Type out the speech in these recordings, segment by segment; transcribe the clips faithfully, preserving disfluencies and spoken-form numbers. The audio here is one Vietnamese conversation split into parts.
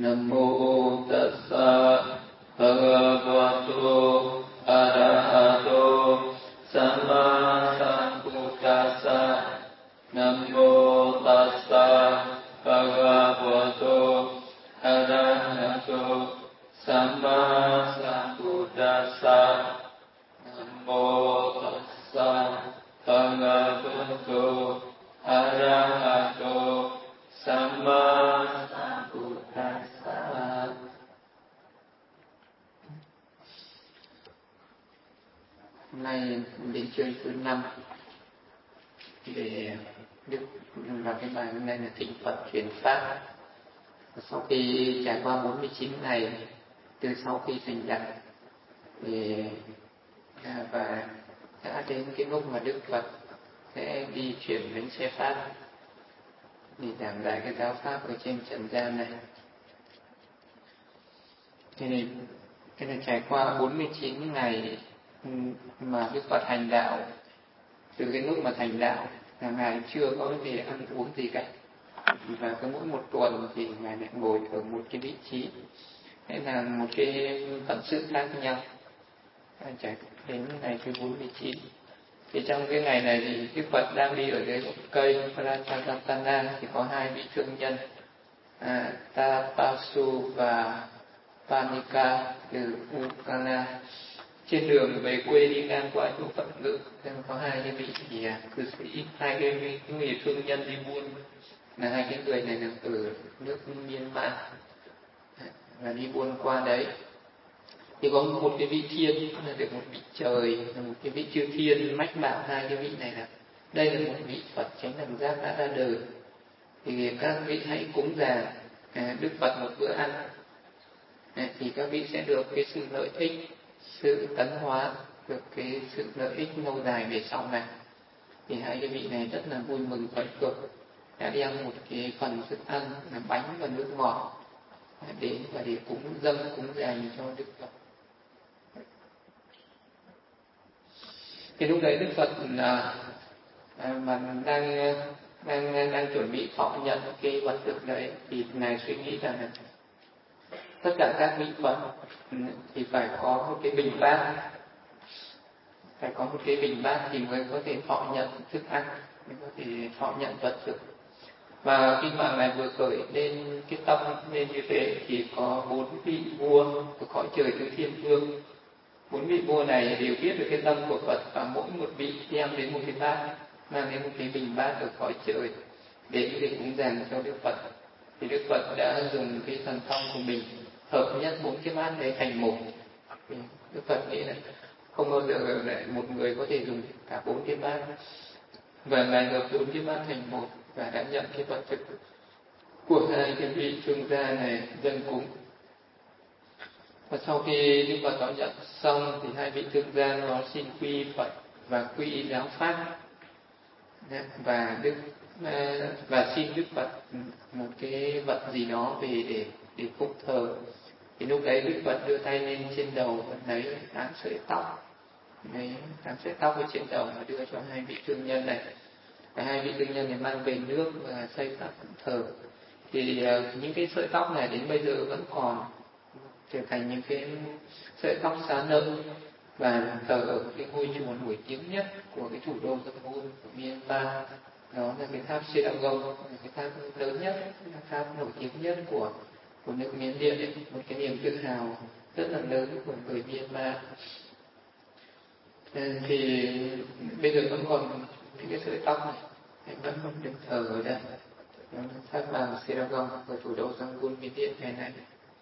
Nam mô Tassa Bhagavato Arahato Samma Sambuddhassa. Nam mô Tassa Bhagavato Arahato Samma Sambuddhassa. Nam mô Tassa Bhagavato Arahato Samma Sambuddhassa. Hôm nay đến chương thứ năm để Đức và cái bài hôm nay là thỉnh Phật truyền pháp. Sau khi trải qua bốn mươi chín ngày từ sau khi thành đặt thì và đã đến cái lúc mà Đức Phật sẽ đi chuyển đến xe pháp để giảng dạy cái giáo pháp ở trên trần gian này. Thế thì cái này trải qua bốn mươi chín ngày mà Đức Phật hành đạo, từ cái lúc mà thành đạo là Ngài chưa có về ăn uống gì cả, và cứ mỗi một tuần thì Ngài lại ngồi ở một cái vị trí, hay là một cái phận sự khác nhau, trải đến ngày thứ bốn mươi chín. Thì trong cái ngày này thì Đức Phật đang đi ở dưới gốc cây Prajapatana, thì có hai vị thương nhân à, Tapasu và Panika từ Ukana trên đường về quê đi ngang qua chỗ Phật ngữ, nên có hai cái vị thì cư sĩ, hai cái, cái người thương nhân đi buôn, là hai cái người này là ở nước Myanmar và đi buôn qua đấy. Thì có một cái vị thiên là được một vị trời, là một cái vị chư thiên mách bảo hai cái vị này là đây là một vị Phật chánh đẳng giác đã ra đời, thì các vị hãy cúng dường à, Đức Phật một bữa ăn à, thì các vị sẽ được cái sự lợi ích, sự tấn hóa, được cái sự lợi ích lâu dài về sau này. Thì hai cái vị này rất là vui mừng phấn khởi, đã đem một cái phần thức ăn là bánh và nước ngọt đến và để cúng dâng cúng dường cho Đức Phật. Thì lúc đấy Đức Phật là à, mà đang đang đang chuẩn bị thọ nhận cái vật thực đấy, thì Ngài suy nghĩ rằng là tất cả các vị Phật thì phải có một cái bình bát, phải có một cái bình bát thì mới có thể thọ nhận thức ăn, mới có thể thọ nhận vật thực. Và khi mà Ngài vừa khởi lên cái tâm lên như thế thì có bốn vị vua của cõi trời tứ thiên vương. Bốn vị vua này đều biết được cái tâm của Phật, và mỗi một vị đem đến một cái bát, mang đến một cái bình bát ở cõi trời để để cúng dường cho Đức Phật. Thì Đức Phật đã dùng cái thần thông của mình hợp nhất bốn cái bát đấy thành một. Thì Đức Phật nghĩ là không bao giờ lại một người có thể dùng cả bốn cái bát, và Ngài hợp bốn cái bát thành một và đã nhận cái vật thực của hai cái vị thương gia này dâng cúng. Và sau khi Đức Phật thọ nhận xong thì hai vị thương gia nó xin quy Phật và quy giáo pháp, và Đức và xin Đức Phật một cái vật gì đó về để để phụng thờ. Thì lúc đấy Đức Phật đưa tay lên trên đầu và lấy tám sợi tóc, lấy tám sợi tóc ở trên đầu và đưa cho hai vị thương nhân này. Và hai vị thương nhân này mang về nước và xây pháp phụng thờ. Thì uh, những cái sợi tóc này đến bây giờ vẫn còn trở thành những cái sợi tóc xá nợ và thờ ở cái ngôi chùa nổi tiếng nhất của cái thủ đô Yangon của Myanmar. Đó là cái tháp Seragon, cái tháp lớn nhất, cái tháp nổi tiếng nhất của của nước Miến Điện ấy, một cái niềm tự hào rất là lớn của người Myanmar. Thì bây giờ vẫn còn những cái sợi tóc này vẫn còn được thờ ở đây, tháp vàng Seragon ở thủ đô Yangon, Miến Điện ngày nay.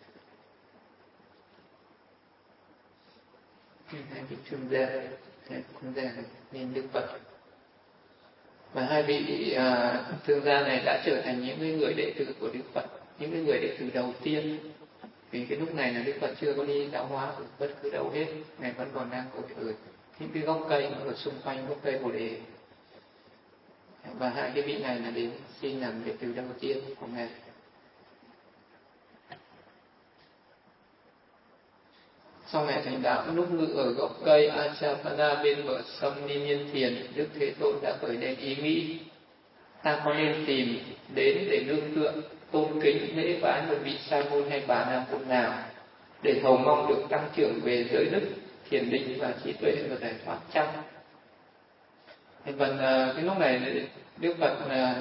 Hai vị thương gia thương gia nên Đức Phật, và hai vị à, thương gia này đã trở thành những người đệ tử của Đức Phật, những cái người đệ tử đầu tiên. Vì cái lúc này là Đức Phật chưa có đi giáo hóa ở bất cứ đâu hết, Ngài vẫn còn đang ngồi ở những cái gốc cây ở xung quanh gốc cây Bồ Đề. Và hai cái vị này là đến xin làm đệ tử đầu tiên của Ngài. Sau này thành đạo, lúc ngự ở gốc cây Achapana bên bờ sông Ni Niên Thiền, Đức Thế Tôn đã khởi lên ý nghĩ: ta có nên tìm đến để nương tựa tôn kính lễ bái một vị sa môn hay bà la môn nào, để hầu mong được tăng trưởng về giới đức, thiền định và trí tuệ và giải thoát chăng? Thì phần cái lúc này Đức Phật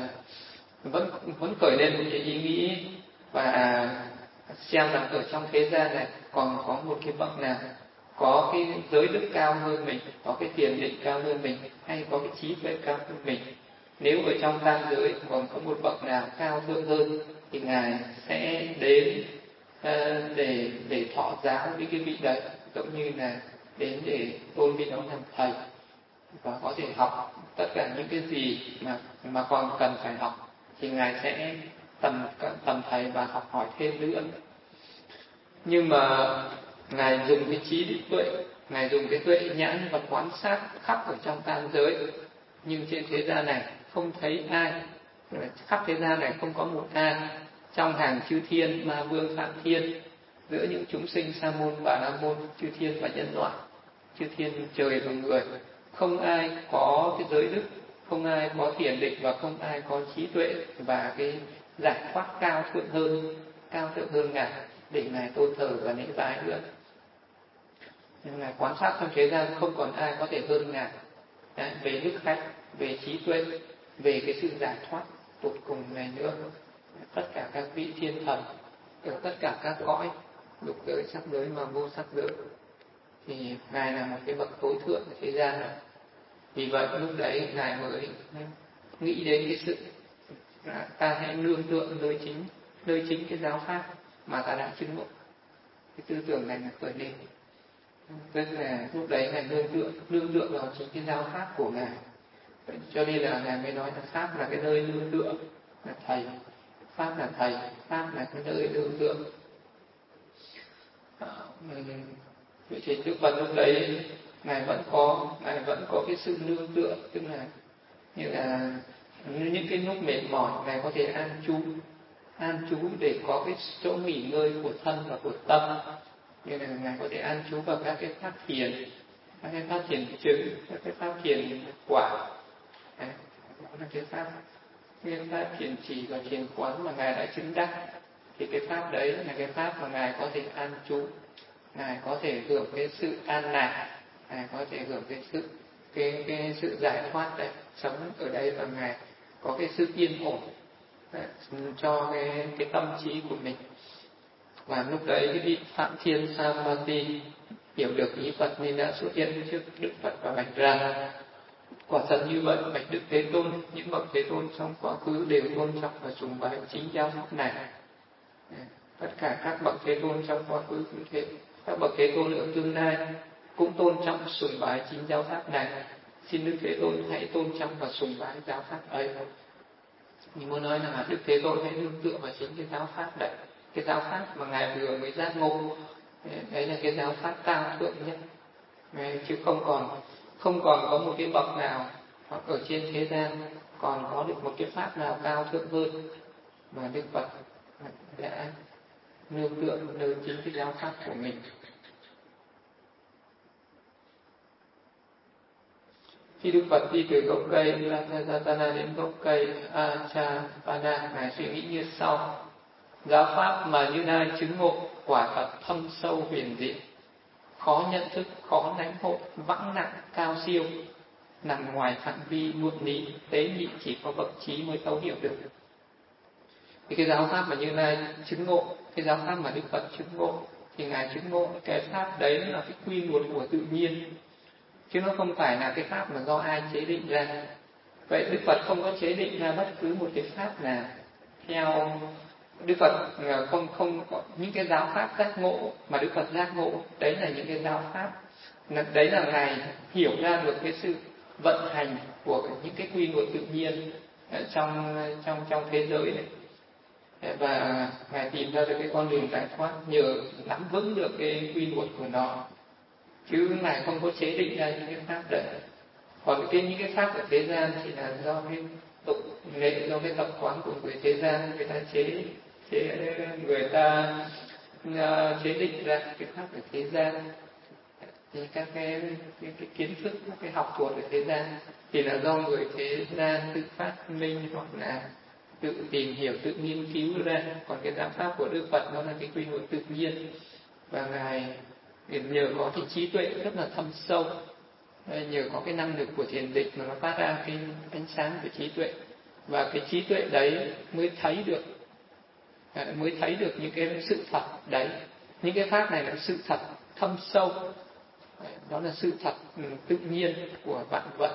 vẫn vẫn khởi lên một cái ý nghĩ và xem rằng ở trong thế gian này còn có một cái bậc nào có cái giới đức cao hơn mình, có cái thiền định cao hơn mình, hay có cái trí tuệ cao hơn mình. Nếu ở trong tam giới còn có một bậc nào cao thượng hơn thì ngài sẽ đến uh, để để thọ giáo với cái vị đấy, giống như là đến để tôn vị đó làm thầy và có thể học tất cả những cái gì mà mà còn cần phải học thì ngài sẽ tầm tầm thầy và học hỏi thêm nữa. Nhưng mà ngài dùng cái trí tuệ, ngài dùng cái tuệ nhãn và quan sát khắp ở trong tam giới, nhưng trên thế gian này không thấy ai, khắp thế gian này không có một ai trong hàng chư thiên, ma vương, phạm thiên, giữa những chúng sinh sa môn, bà la môn, chư thiên và nhân loại, chư thiên trời và người, không ai có cái giới đức, không ai có thiền định và không ai có trí tuệ và cái giải thoát cao thượng hơn, cao thượng hơn ngài để ngài tôn thờ và lễ bái nữa. Nhưng ngài quan sát trong thế gian không còn ai có thể hơn ngài. Đấy, về đức hạnh, về trí tuệ, về cái sự giải thoát tột cùng này nữa. Tất cả các vị thiên thần ở tất cả các cõi, lục giới, sắc giới và vô sắc giới, thì ngài là một cái bậc tối thượng của thế gian này. Vì vậy lúc đấy ngài mới nghĩ đến cái sự ta hãy nương tựa nơi chính nơi chính cái giáo pháp mà ta đã chứng ngộ. Cái tư tưởng này là khởi lên, tức là lúc đấy ngài nương tựa nương tựa vào chính cái giáo pháp của ngài. Vậy cho nên là ngài mới nói là pháp là cái nơi nương tựa, là thầy, pháp là thầy, pháp là cái nơi nương tựa. Vậy thì Đức Phật lúc đấy ngài vẫn có ngài vẫn có cái sự nương tựa, tức là như là những cái lúc mệt mỏi ngài có thể an trú an trú để có cái chỗ nghỉ ngơi của thân và của tâm. Như là ngài có thể an trú vào các cái pháp thiền, các cái pháp thiền chứng, các cái pháp thiền quả. Đấy, đó là cái pháp cái pháp thiền trì và thiền quán mà ngài đã chứng đắc. Thì cái pháp đấy là cái pháp mà ngài có thể an trú, ngài có thể hưởng cái sự an lạc, ngài có thể hưởng cái sự cái cái sự giải thoát đấy, sống ở đây và ngài có cái sự yên ổn đấy, cho cái cái tâm trí của mình. Và lúc đấy cái vị Phạm Thiên Samati hiểu được ý Phật nên đã xuất hiện trước Đức Phật và bạch rằng: quả thật như vậy, bạch Đức Thế Tôn, những bậc Thế Tôn trong quá khứ đều tôn trọng và sùng bái chính giáo pháp này. Tất cả các bậc Thế Tôn trong quá khứ cũng thế, các bậc Thế Tôn ở tương lai cũng tôn trọng sùng bái chính giáo pháp này. Xin Đức Thế Tôn hãy tôn trọng và sùng bái giáo pháp ấy. Mình muốn nói là Đức Thế Tôn hãy nương tựa vào chính cái giáo pháp đấy, cái giáo pháp mà ngài vừa mới giác ngộ. Đấy là cái giáo pháp cao thượng nhất, chứ không còn không còn có một cái bậc nào hoặc ở trên thế gian còn có được một cái pháp nào cao thượng hơn mà Đức Phật đã nương tựa nơi chính cái giáo pháp của mình. Khi Đức Phật đi từ gốc cây Rathagatana đến gốc cây Achapana, ngài suy nghĩ như sau: giáo pháp mà như lai chứng ngộ quả thật thâm sâu huyền diệu, khó nhận thức, khó lãnh hội, vãng nặng, cao siêu, nằm ngoài phạm vi luận lý tế nhị, chỉ có bậc trí mới thấu hiểu được. Thì cái giáo pháp mà như lai chứng ngộ, cái giáo pháp mà Đức Phật chứng ngộ, thì ngài chứng ngộ cái pháp đấy là cái quy luật của tự nhiên, chứ nó không phải là cái pháp mà do ai chế định ra. Vậy Đức Phật không có chế định ra bất cứ một cái pháp nào theo Đức Phật, không không có những cái giáo pháp giác ngộ mà Đức Phật giác ngộ, đấy là những cái giáo pháp, đấy là ngài hiểu ra được cái sự vận hành của những cái quy luật tự nhiên trong trong trong thế giới này, và ngài tìm ra được cái con đường giải thoát nhờ nắm vững được cái quy luật của nó, chứ ngài không có chế định ra những cái pháp đấy. Còn cái những cái pháp ở thế gian thì là do cái tục lệ, do cái tập quán của người thế gian, người ta chế chế người ta uh, chế định ra cái pháp ở thế gian. Thì các cái, cái, cái kiến thức, các cái học thuật ở thế gian thì là do người thế gian tự phát minh hoặc là tự tìm hiểu, tự nghiên cứu ra. Còn cái giáo pháp của Đức Phật nó là cái quy luật tự nhiên, và ngài nhờ có cái trí tuệ rất là thâm sâu, nhờ có cái năng lực của thiền định mà nó phát ra cái ánh sáng của trí tuệ, và cái trí tuệ đấy mới thấy được mới thấy được những cái sự thật đấy. Những cái pháp này là sự thật thâm sâu, đó là sự thật tự nhiên của vạn vật.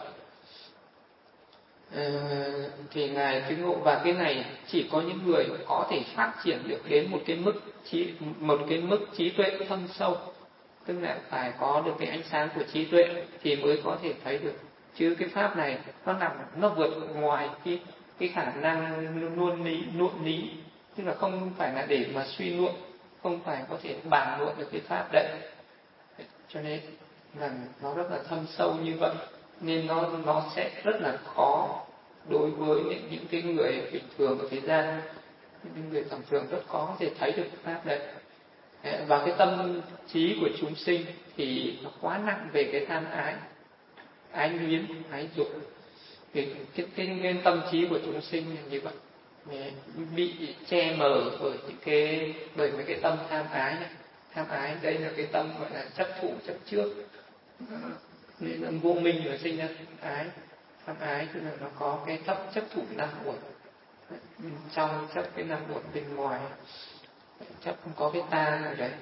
Ờ, thì ngài chứng ngộ, và cái này chỉ có những người có thể phát triển được đến một cái mức trí một cái mức trí tuệ thâm sâu, tức là phải có được cái ánh sáng của trí tuệ thì mới có thể thấy được. Chứ cái pháp này nó nằm nó vượt ngoài cái cái khả năng luân lý luận lý, tức là không phải là để mà suy luận, không phải có thể bàn luận được cái pháp đấy. Cho nên rằng nó rất là thâm sâu như vậy, nên nó nó sẽ rất là khó đối với những, những cái người bình thường ở thế gian. Những người tầm thường rất khó có thể thấy được cái pháp đấy. Và cái tâm trí của chúng sinh thì nó quá nặng về cái tham ái, ái luyến, ái dục. Thì cái, cái nguyên tâm trí của chúng sinh là như vậy, bị che mờ bởi những cái bởi mấy cái tâm tham ái này. Tham ái đây là cái tâm gọi là chấp thủ, chấp trước, nên là vô minh mà sinh ra ái. Tham ái tức là nó có cái chấp chấp thủ năm uẩn trong, chấp cái năm uẩn bên ngoài, chấp không có cái ta ở đấy.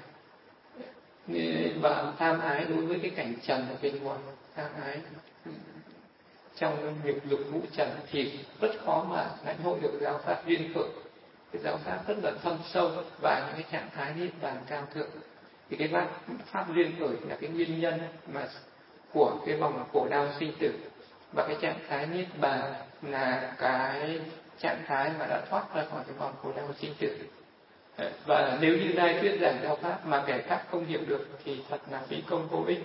Và tham ái đối với cái cảnh trần ở bên ngoài, tham ái trong nhục dục ngũ trần thì rất khó mà lãnh hội được giáo pháp duyên khởi. Cái giáo pháp rất là thâm sâu và những cái trạng thái niết bàn cao thượng. Thì cái pháp, pháp duyên khởi là cái nguyên nhân mà của cái vòng khổ đau sinh tử, và cái trạng thái niết bàn là cái trạng thái mà đã thoát ra khỏi cái vòng khổ đau sinh tử. Và nếu như Đại thuyết giảng giáo pháp mà kẻ khác không hiểu được thì thật là phí công vô ích.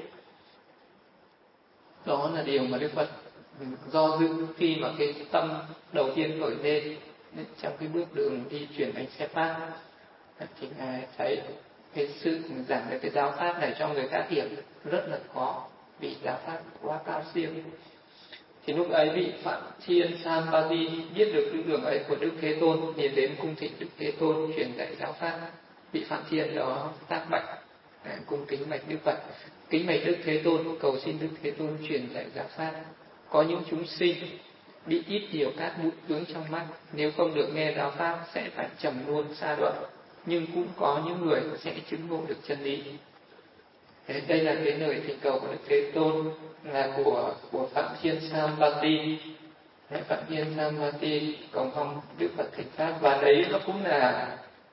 Đó là điều mà Đức Phật do dự khi mà cái tâm đầu tiên khởi lên trong cái bước đường đi chuyển bánh xe pháp, thì ngài thấy cái sự giảng được cái giáo pháp này cho người khác hiểu rất là khó, vì giáo pháp quá cao siêu. Thì lúc ấy vị Phạm Thiên Sambati biết được tư tưởng ấy của Đức Thế Tôn, liền đến cung thỉnh Đức Thế Tôn truyền dạy giáo pháp. Vị Phạm Thiên đó tác bạch cung kính bạch Đức Phật: kính bạch Đức Thế Tôn, cầu xin Đức Thế Tôn truyền dạy giáo pháp. Có những chúng sinh bị ít nhiều các bụi vướng trong mắt, nếu không được nghe giáo pháp sẽ phải trầm luân xa đoạn, nhưng cũng có những người sẽ chứng ngộ được chân lý. Thế đây là cái lời thỉnh cầu của Đức Thế Tôn, là của của Phạm Thiên Sambati. Phạm Thiên Sambati cầu mong Đức Phật thỉnh pháp, và đấy nó cũng là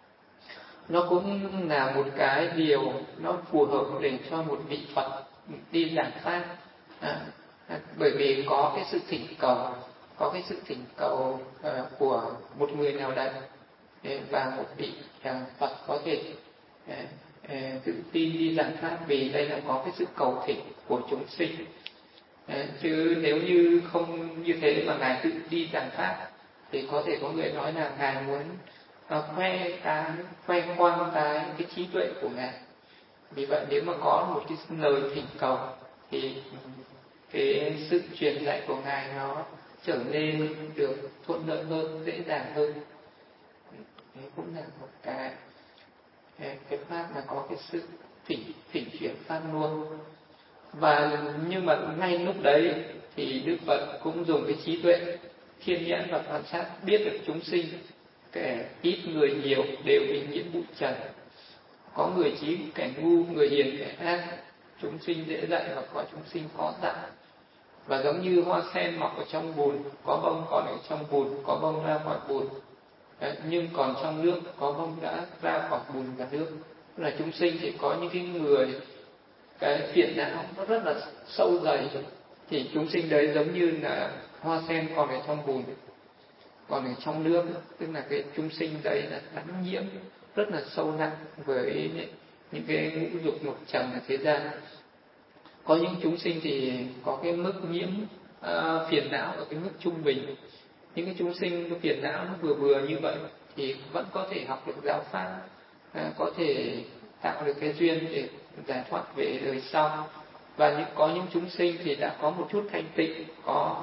nó cũng là một cái điều nó phù hợp để cho một vị Phật đi giảng pháp. À, bởi vì có cái sự thỉnh cầu, có cái sự thỉnh cầu uh, của một người nào đấy, và một vị uh, Phật có thể uh, uh, tự tin đi giảng pháp, vì đây là có cái sự cầu thỉnh của chúng sinh. Uh, chứ nếu như không như thế mà ngài tự đi giảng pháp thì có thể có người nói là ngài muốn uh, khoe cái khoe khoang cái cái trí tuệ của ngài. Vì vậy nếu mà có một cái lời thỉnh cầu thì cái sự truyền dạy của ngài nó trở nên được thuận lợi hơn, dễ dàng hơn. Đấy cũng là một cái cái pháp mà có cái sự thỉnh thỉnh chuyển pháp luôn. Và nhưng mà ngay lúc đấy thì Đức Phật cũng dùng cái trí tuệ thiên nhãn và quan sát, biết được chúng sinh kẻ ít người nhiều đều bị nhiễm bụi trần, có người trí kẻ ngu, người hiền kẻ ác, chúng sinh dễ dạy và có chúng sinh khó dạy. Và giống như hoa sen mọc ở trong bùn, có bông còn ở trong bùn, có bông ra khỏi bùn. Đấy, nhưng còn trong nước có bông đã ra khỏi bùn và nước. Tức là chúng sinh thì có những cái người cái phiền não nó rất là sâu dày, thì chúng sinh đấy giống như là hoa sen còn ở trong bùn, còn ở trong nước, tức là cái chúng sinh đấy là đắm nhiễm rất là sâu nặng với những cái ngũ dục lục trần ở thế gian. Có những chúng sinh thì có cái mức nhiễm uh, phiền não ở cái mức trung bình. Những cái chúng sinh cái phiền não nó vừa vừa như vậy thì vẫn có thể học được giáo pháp, uh, có thể tạo được cái duyên để giải thoát về đời sau. Và những có những chúng sinh thì đã có một chút thanh tịnh, có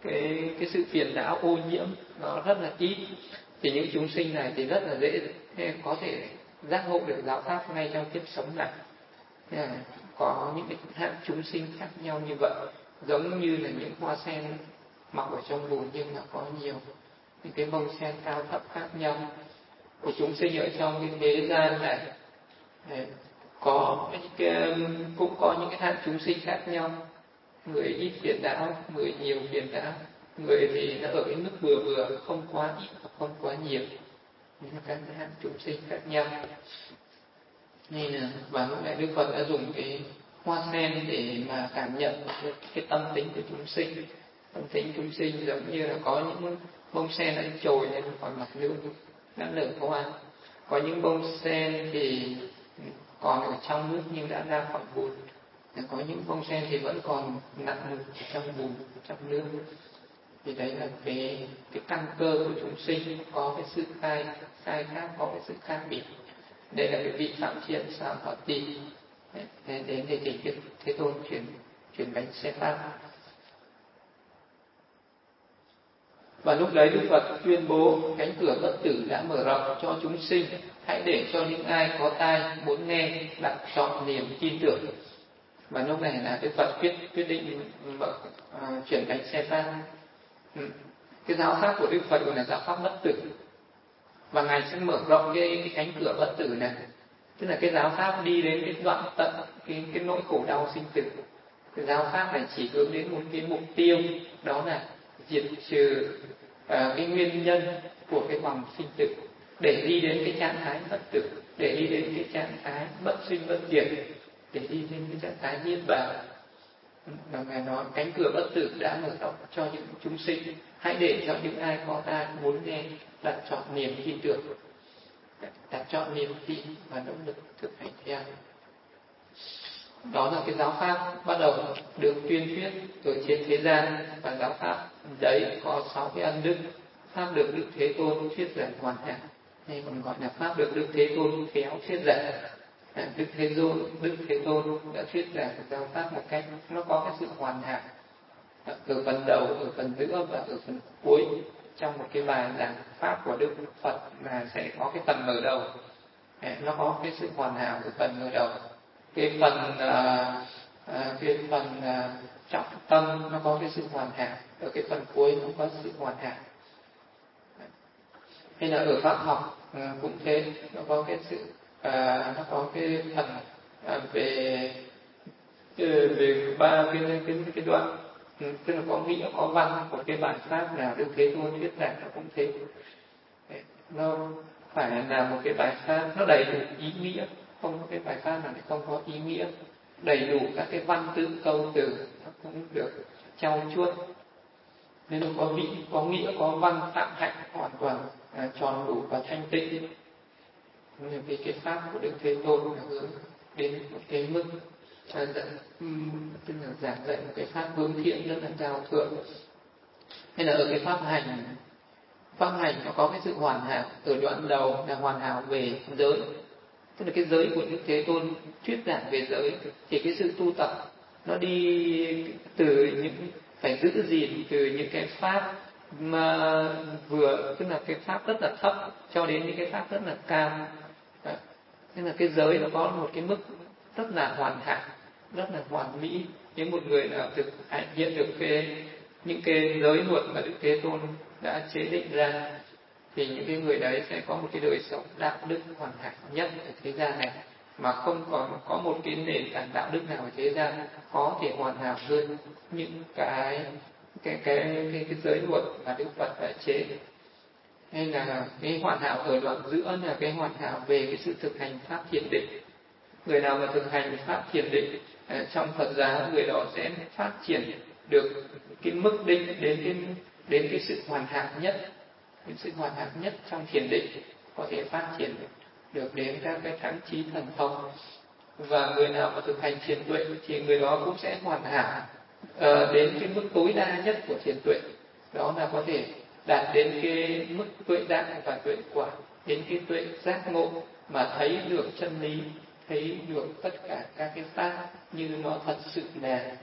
cái cái sự phiền não ô nhiễm nó rất là ít, thì những chúng sinh này thì rất là dễ có thể giác ngộ được giáo pháp ngay trong kiếp sống này. À, có những cái hạng chúng sinh khác nhau như vậy, giống như là những hoa sen mọc ở trong bùn, nhưng mà có nhiều những cái bông sen cao thấp khác nhau của chúng sinh ở trong cái thế gian này. Đấy, có cái, cũng có những cái hạng chúng sinh khác nhau, người ít phiền não, người nhiều phiền não, người thì nó ở cái mức vừa vừa, không quá ít và không quá nhiều. Những các hạng chúng sinh khác nhau. Nên là và lúc nãy Đức Phật đã dùng cái hoa sen để mà cảm nhận cái, cái tâm tính của chúng sinh. Tâm tính chúng sinh giống như là có những bông sen đã trồi lên khỏi mặt nước đã nở hoa, có những bông sen thì còn ở trong nước nhưng đã ra khỏi bùn, có những bông sen thì vẫn còn nặng trong bùn, trong nước. Thì đấy là cái cái căn cơ của chúng sinh, có cái sự khai khai khác, có cái sự khác biệt. Đây là cái vị Phạm Thiên Sám Họ Tỳ đến để thỉnh Đức Thế Tôn chuyển chuyển bánh xe pháp. Và lúc đấy Đức Phật tuyên bố cánh cửa bất tử đã mở rộng cho chúng sinh, hãy để cho những ai có tai muốn nghe đặt chọn niềm tin tưởng. Và lúc này là Đức Phật quyết quyết định mở uh, chuyển bánh xe pháp. Ừ. Cái giáo pháp của Đức Phật gọi là giáo pháp bất tử, và ngài sẽ mở rộng cái, cái cánh cửa bất tử này, tức là cái giáo pháp đi đến cái đoạn tận cái cái nỗi khổ đau sinh tử. Cái giáo pháp này chỉ hướng đến một cái mục tiêu, đó là diệt trừ uh, cái nguyên nhân của cái vòng sinh tử, để đi đến cái trạng thái bất tử, để đi đến cái trạng thái bất sinh bất diệt, để đi đến cái trạng thái niết bàn. Và ngài nói cánh cửa bất tử đã mở rộng cho những chúng sinh, hãy để cho những ai có tai muốn nghe đặt chọn niềm tin tưởng, đặt chọn niềm tin và nỗ lực thực hành theo. Đó là cái giáo pháp bắt đầu được tuyên thuyết ở trên thế gian, và giáo pháp đấy có sáu cái ân đức. Pháp được Đức Thế Tôn thuyết giảng hoàn hảo, hay còn gọi là pháp được Đức Thế Tôn khéo thuyết giảng. Đức Thế Tôn, Đức Thế Tôn đã thuyết giảng giáo pháp một cách nó có cái sự hoàn hảo, ở phần đầu, ở phần giữa và ở phần cuối. Trong một cái bài giảng pháp của Đức Phật là sẽ có cái phần mở đầu, nó có cái sự hoàn hảo ở phần mở đầu. Cái phần à, à, cái phần à, trọng tâm nó có cái sự hoàn hảo, ở cái phần cuối nó có sự hoàn hảo. Hay là ở pháp học à, cũng thế, nó có cái sự à, nó có cái phần à, về về ba cái cái cái đoạn, tức là có nghĩa có văn của cái bản pháp nào Đức Thế Tôn thuyết giảng, nó cũng thế. Nó phải là một cái bài pháp nó đầy đủ ý nghĩa, không có cái bài pháp nào không có ý nghĩa, đầy đủ các cái văn tự câu từ nó cũng được trau chuốt, nên nó có vị, có nghĩa, có văn, phạm hạnh hoàn toàn à, tròn đủ và thanh tịnh. Nên vì cái pháp của Đức Thế Tôn là hướng đến một cái mức à, dẫn, tức là giảng dạy một cái pháp hướng thiện rất là cao thượng. Hay là ở cái pháp hành, pháp hành nó có cái sự hoàn hảo. Ở đoạn đầu là hoàn hảo về giới, tức là cái giới của Đức Thế Tôn thuyết giảng về giới, thì cái sự tu tập nó đi từ những phải giữ gìn từ những cái pháp mà vừa, tức là cái pháp rất là thấp cho đến những cái pháp rất là cao. Nên là cái giới nó có một cái mức rất là hoàn hảo, rất là hoàn mỹ. Nếu một người nào thực hiện được cái những cái giới luật mà Đức Thế Tôn đã chế định ra, thì những cái người đấy sẽ có một cái đời sống đạo đức hoàn hảo nhất ở thế gian này, mà không còn có một cái nền tảng đạo đức nào ở thế gian có thể hoàn hảo hơn những cái cái cái cái, cái giới luật mà Đức Phật đã chế. Hay là cái hoàn hảo ở đoạn giữa là cái hoàn hảo về cái sự thực hành pháp thiền định. Người nào mà thực hành pháp thiền định trong Phật giáo, người đó sẽ phát triển được cái mức định đến cái đến cái sự hoàn hảo nhất, cái sự hoàn hảo nhất trong thiền định, có thể phát triển được đến các cái thắng trí thần thông. Và người nào mà thực hành thiền tuệ thì người đó cũng sẽ hoàn hảo uh, đến cái mức tối đa nhất của thiền tuệ, đó là có thể đạt đến cái mức tuệ đặng và tuệ quả, đến cái tuệ giác ngộ mà thấy được chân lý, thấy được tất cả các cái pháp như nó thật sự là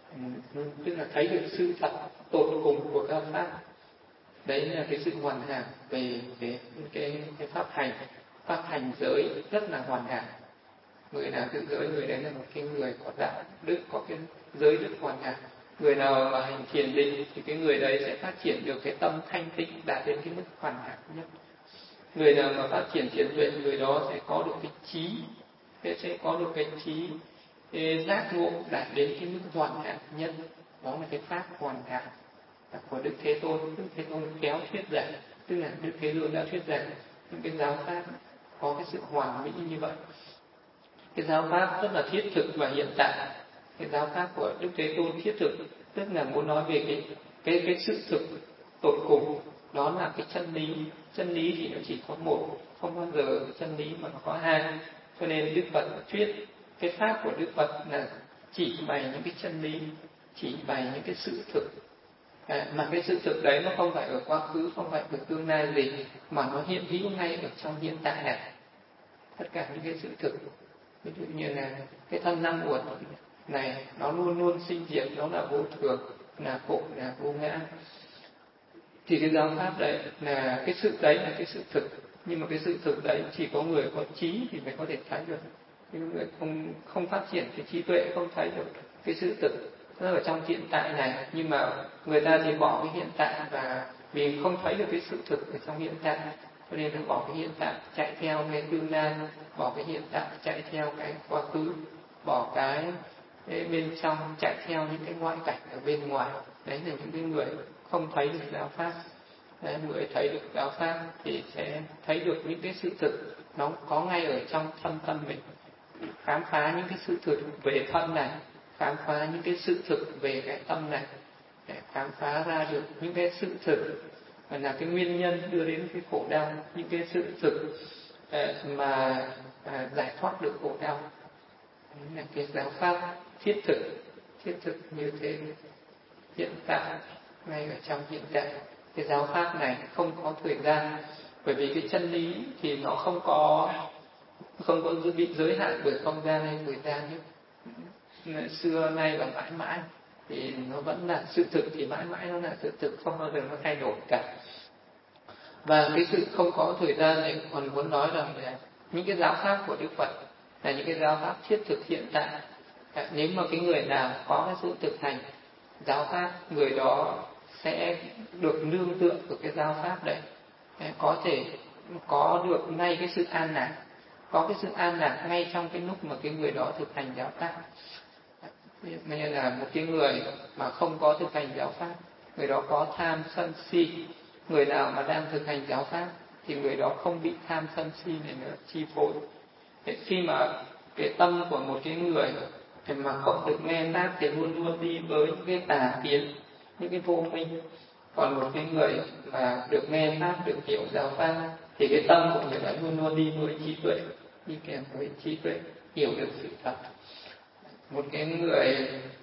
tức là thấy được sự thật tột cùng của các pháp. Đấy là cái sự hoàn hảo về cái, cái, cái pháp hành. Pháp hành giới rất là hoàn hảo. Người nào giữ giới, người đấy là một cái người có đạo đức, có cái giới đức hoàn hảo. Người nào mà hành thiền định thì cái người đấy sẽ phát triển được cái tâm thanh tịnh đạt đến cái mức hoàn hảo nhất. Người nào mà phát triển thiền tuệ, người đó sẽ có được cái trí, sẽ có được cái trí cái giác ngộ đạt đến cái mức hoàn hảo nhất. Đó là cái pháp hoàn hảo của Đức Thế Tôn. Đức Thế Tôn kéo thuyết giảng, tức là Đức Thế Tôn đã thuyết giảng những cái giáo pháp có cái sự hoàn mỹ như vậy. Cái giáo pháp rất là thiết thực và hiện tại. Cái giáo pháp của Đức Thế Tôn thiết thực, tức là muốn nói về cái cái cái sự thực tột cùng, đó là cái chân lý. Chân lý thì nó chỉ có một, không bao giờ chân lý mà nó có hai. Cho nên Đức Phật thuyết cái pháp của Đức Phật là chỉ bày những cái chân lý, chỉ bày những cái sự thực. À, mà cái sự thực đấy nó không phải ở quá khứ, không phải ở tương lai gì, mà nó hiện hữu ngay ở trong hiện tại này. Tất cả những cái sự thực, ví dụ như là cái thân năm uẩn này nó luôn luôn sinh diệt, nó là vô thường, là khổ, là vô ngã. Thì cái giáo pháp đấy là cái sự đấy là cái sự thực, nhưng mà cái sự thực đấy chỉ có người có trí thì mới có thể thấy được. Những người không không phát triển cái trí tuệ không thấy được cái sự thực nó ở trong hiện tại này, nhưng mà người ta thì bỏ cái hiện tại, và vì không thấy được cái sự thực ở trong hiện tại cho nên họ bỏ cái hiện tại chạy theo cái tương lai, bỏ cái hiện tại chạy theo cái quá khứ, bỏ cái, cái bên trong chạy theo những cái ngoại cảnh ở bên ngoài. Đấy là những cái người không thấy được giáo pháp. Đấy, người thấy được giáo pháp thì sẽ thấy được những cái sự thực nó có ngay ở trong thâm tâm mình, khám phá những cái sự thực về thân này, khám phá những cái sự thực về cái tâm này, để khám phá ra được những cái sự thực mà là cái nguyên nhân đưa đến cái khổ đau, những cái sự thực mà giải thoát được khổ đau. Đấy là cái giáo pháp thiết thực, thiết thực như thế hiện tại, ngay ở trong hiện tại. Cái giáo pháp này không có thời gian, bởi vì cái chân lý thì nó không có không có bị giới hạn bởi không gian hay thời gian nữa. Xưa nay và mãi mãi thì nó vẫn là sự thực, thì mãi mãi nó là sự thực, không bao giờ nó thay đổi cả. Và cái sự không có thời gian này còn muốn nói rằng là những cái giáo pháp của Đức Phật là những cái giáo pháp thiết thực hiện tại. Nếu mà cái người nào có cái sự thực hành giáo pháp, người đó sẽ được nương tựa của cái giáo pháp đấy, có thể có được ngay cái sự an lạc, có cái sự an lạc ngay trong cái lúc mà cái người đó thực hành giáo pháp. Nên là một cái người mà không có thực hành giáo pháp, người đó có tham sân si. Người nào mà đang thực hành giáo pháp thì người đó không bị tham sân si này nữa chi phối. Thế khi mà cái tâm của một cái người mà không được nghe pháp thì luôn luôn đi với những cái tà kiến, những cái vô minh. Còn một cái người mà được nghe pháp, được hiểu giáo pháp thì cái tâm của người ấy luôn luôn đi với trí tuệ, đi kèm với trí tuệ, hiểu được sự thật. Một cái người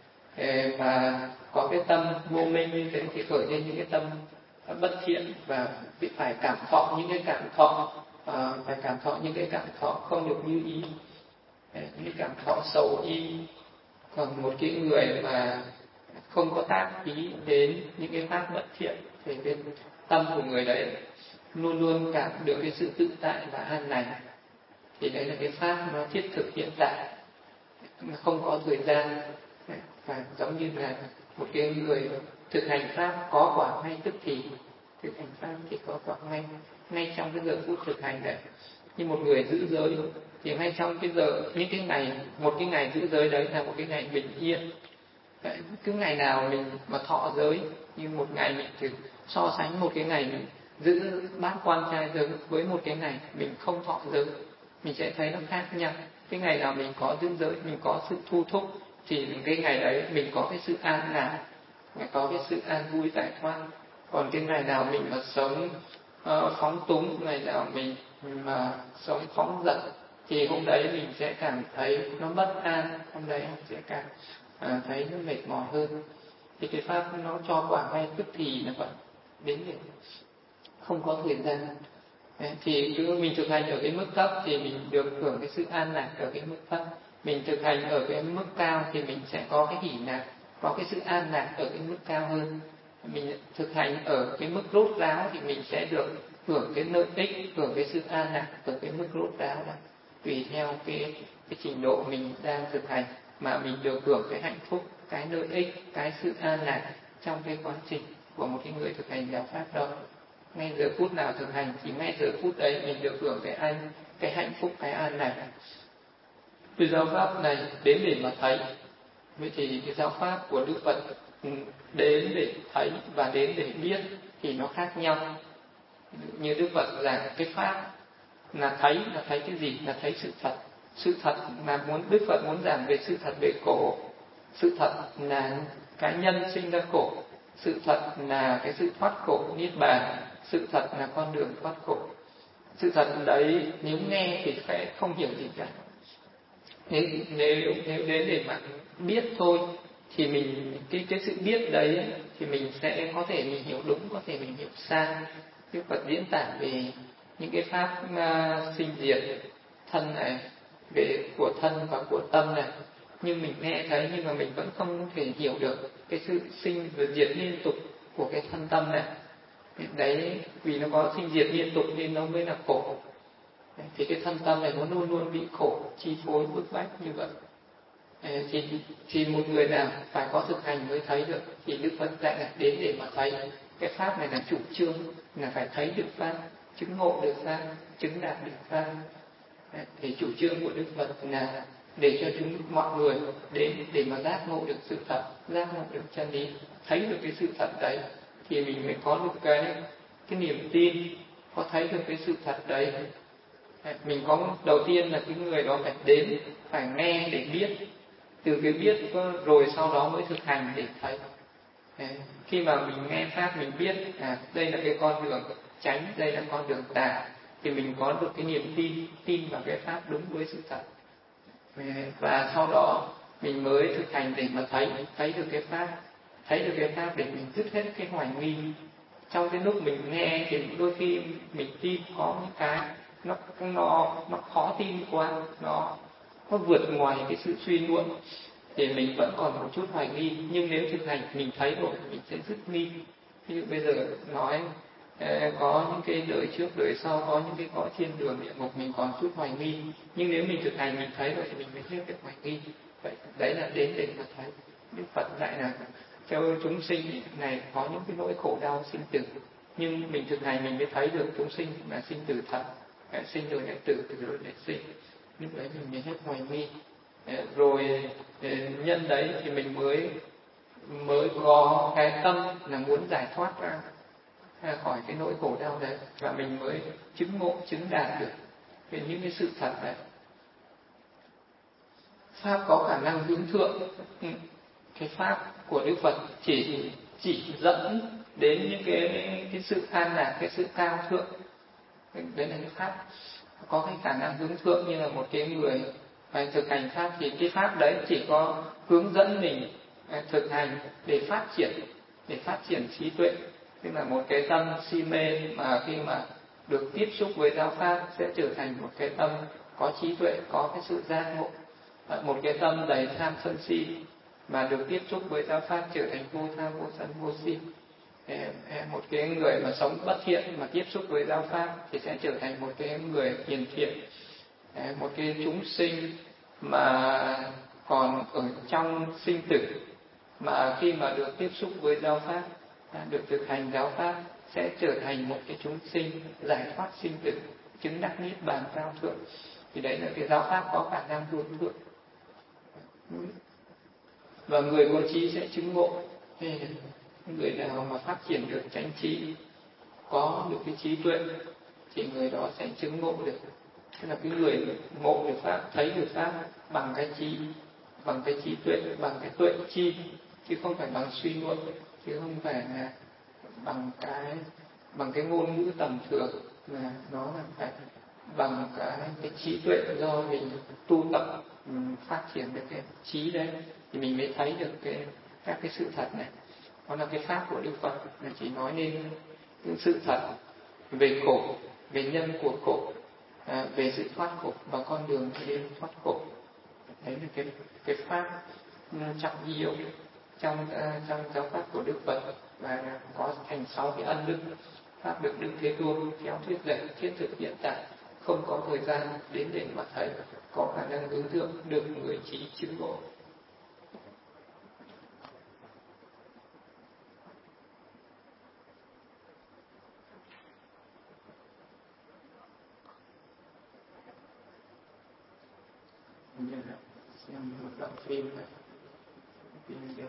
mà có cái tâm vô minh như thế thì khởi lên những cái tâm bất thiện và bị phải cảm thọ những cái cảm thọ, à, phải cảm thọ những cái cảm thọ không được như ý, những cảm thọ xấu y. Còn một cái người mà không có tác ý đến những cái pháp bất thiện thì cái tâm của người đấy luôn luôn cảm được cái sự tự tại và an lành. Thì đấy là cái pháp nó thiết thực hiện tại, không có thời gian, và giống như là một cái người thực hành pháp có quả ngay tức thì, thực hành pháp thì có quả ngay ngay trong cái giờ phút thực hành đấy. Như một người giữ giới thì ngay trong cái giờ, những cái ngày, một cái ngày giữ giới đấy là một cái ngày bình yên. Đấy, cứ ngày nào mình mà thọ giới, như một ngày mình thử so sánh một cái ngày mình giữ bát quan trai giới với một cái ngày mình không thọ giới, mình sẽ thấy nó khác nhau. Cái ngày nào mình có giữ giới, mình có sự thu thúc thì cái ngày đấy mình có cái sự an lạc, mình có cái sự an vui giải thoát. Còn cái ngày nào mình mà sống uh, phóng túng, ngày nào mình mà sống phóng dật thì hôm đấy mình sẽ cảm thấy nó bất an, hôm đấy mình sẽ cảm à, thấy nó mệt mỏi hơn. Thì cái pháp nó cho quả ngay tức thì là vậy, đến để không có thời gian. Đấy, thì cứ mình thực hành ở cái mức thấp thì mình được hưởng cái sự an lạc ở cái mức thấp, mình thực hành ở cái mức cao thì mình sẽ có cái hỷ lạc có cái sự an lạc ở cái mức cao hơn. Mình thực hành ở cái mức rốt ráo thì mình sẽ được hưởng cái lợi ích, hưởng cái sự an lạc ở cái mức rốt ráo đó, tùy theo cái cái trình độ mình đang thực hành mà mình được hưởng cái hạnh phúc, cái lợi ích, cái sự an lạc trong cái quá trình của một cái người thực hành giáo pháp đó. Ngay giờ phút nào thực hành thì ngay giờ phút đấy mình được hưởng cái an, cái hạnh phúc, cái an lạc. Cái giáo pháp này đến để mà thấy. Vậy thì cái giáo pháp của Đức Phật đến để thấy và đến để biết thì nó khác nhau. Như Đức Phật giảng cái pháp là thấy, là thấy cái gì? Là thấy sự thật. Sự thật là muốn Đức Phật muốn giảng về sự thật về khổ. Sự thật là cái nhân sinh ra khổ. Sự thật là cái sự thoát khổ niết bàn. Sự thật là con đường thoát khổ. Sự thật đấy nếu nghe thì sẽ không hiểu gì cả. Nếu, nếu, nếu đến để mà biết thôi thì mình cái cái sự biết đấy thì mình sẽ có thể mình hiểu đúng, có thể mình hiểu sai. Đức Phật diễn tả về những cái pháp uh, sinh diệt thân này, về của thân và của tâm này, nhưng mình nghe thấy nhưng mà mình vẫn không thể hiểu được cái sự sinh và diệt liên tục của cái thân tâm này. Đấy, vì nó có sinh diệt liên tục nên nó mới là khổ. Thì cái thân tâm này nó luôn luôn bị khổ chi phối bức bách như vậy. Thì, thì một người nào phải có thực hành mới thấy được. Thì Đức Phật dạy là đến để mà thấy. Cái pháp này là chủ trương là phải thấy được pháp, chứng ngộ được pháp, chứng đạt được pháp. Thì chủ trương của Đức Phật là để cho chúng mọi người đến để mà giác ngộ được sự thật, giác ngộ được chân lý, thấy được cái sự thật đấy thì mình mới có được cái cái niềm tin, có thấy được cái sự thật đấy. Mình có đầu tiên là cái người đó phải đến, phải nghe để biết, từ cái biết rồi sau đó mới thực hành để thấy. Khi mà mình nghe pháp mình biết à đây là cái con đường tránh, đây là con đường tà, thì mình có được cái niềm tin, tin vào cái pháp đúng với sự thật. Và sau đó mình mới thực hành để mà thấy, thấy được cái pháp, thấy được cái pháp để mình dứt hết cái hoài nghi. Trong cái lúc mình nghe thì đôi khi mình tin có những cái nó nó nó khó tin quá, nó nó vượt ngoài cái sự suy luận thì mình vẫn còn một chút hoài nghi. Nhưng nếu thực hành mình thấy rồi mình sẽ dứt nghi. Ví dụ bây giờ nói có những cái đời trước đời sau, có những cái cõi thiên đường địa ngục mình còn chút hoài nghi, nhưng nếu mình thực hành mình thấy rồi thì mình mới hết cái hoài nghi. Vậy đấy là đến để mà thấy. Đức Phật dạy là cho chúng sinh này có những cái nỗi khổ đau sinh tử, nhưng mình thực hành mình mới thấy được chúng sinh là sinh tử thật, sinh rồi lại tử, tử rồi lại sinh. Lúc đấy mình mới hết hoài nghi. Rồi nhân đấy thì mình mới mới có cái tâm là muốn giải thoát ra khỏi cái nỗi khổ đau đấy, và mình mới chứng ngộ, chứng đạt được về những cái sự thật đấy. Pháp có khả năng hướng thượng. Cái pháp của Đức Phật chỉ chỉ dẫn đến những cái cái sự an lạc, cái sự cao thượng. Đấy là cái pháp có cái khả năng hướng thượng, như là một cái người phải thực hành pháp thì cái pháp đấy chỉ có hướng dẫn mình thực hành để phát triển, để phát triển trí tuệ. Tức là một cái tâm si mê mà khi mà được tiếp xúc với giáo pháp sẽ trở thành một cái tâm có trí tuệ, có cái sự giác ngộ. Một cái tâm đầy tham sân si mà được tiếp xúc với giáo pháp trở thành vô tham, vô sân, vô si. Một cái người mà sống bất thiện mà tiếp xúc với giáo pháp thì sẽ trở thành một cái người hiền thiện. Một cái chúng sinh mà còn ở trong sinh tử mà khi mà được tiếp xúc với giáo pháp, được thực hành giáo pháp sẽ trở thành một cái chúng sinh giải thoát sinh tử, chứng đắc niết bàn cao thượng. Thì đấy là cái giáo pháp có khả năng hướng thượng. Và người có trí sẽ chứng ngộ. Người nào mà phát triển được chánh trí, có được cái trí tuệ thì người đó sẽ chứng ngộ được. Tức là cái người ngộ được pháp, thấy được pháp bằng cái trí, bằng cái trí tuệ, bằng cái tuệ chi, chứ không phải bằng suy luận, chứ không phải là bằng cái bằng cái ngôn ngữ tầm thường, mà nó là phải bằng cái cái trí tuệ do mình tu tập, mình phát triển được cái trí đấy thì mình mới thấy được cái các cái sự thật này. Đó là cái pháp của Đức Phật là chỉ nói nên những sự thật về khổ, về nhân của khổ, à, về sự thoát khổ và con đường đến thoát khổ. Đấy là cái cái pháp trọng yếu trong trong giáo pháp của Đức Phật, và có thành sáu cái ân đức. Pháp được Đức Thế Tôn khéo thuyết dạy thiết thực hiện tại, không có thời gian đến để mà thầy, có khả năng hướng thượng, được người trí chứng ngộ. Xem một đoạn phim này, phim gì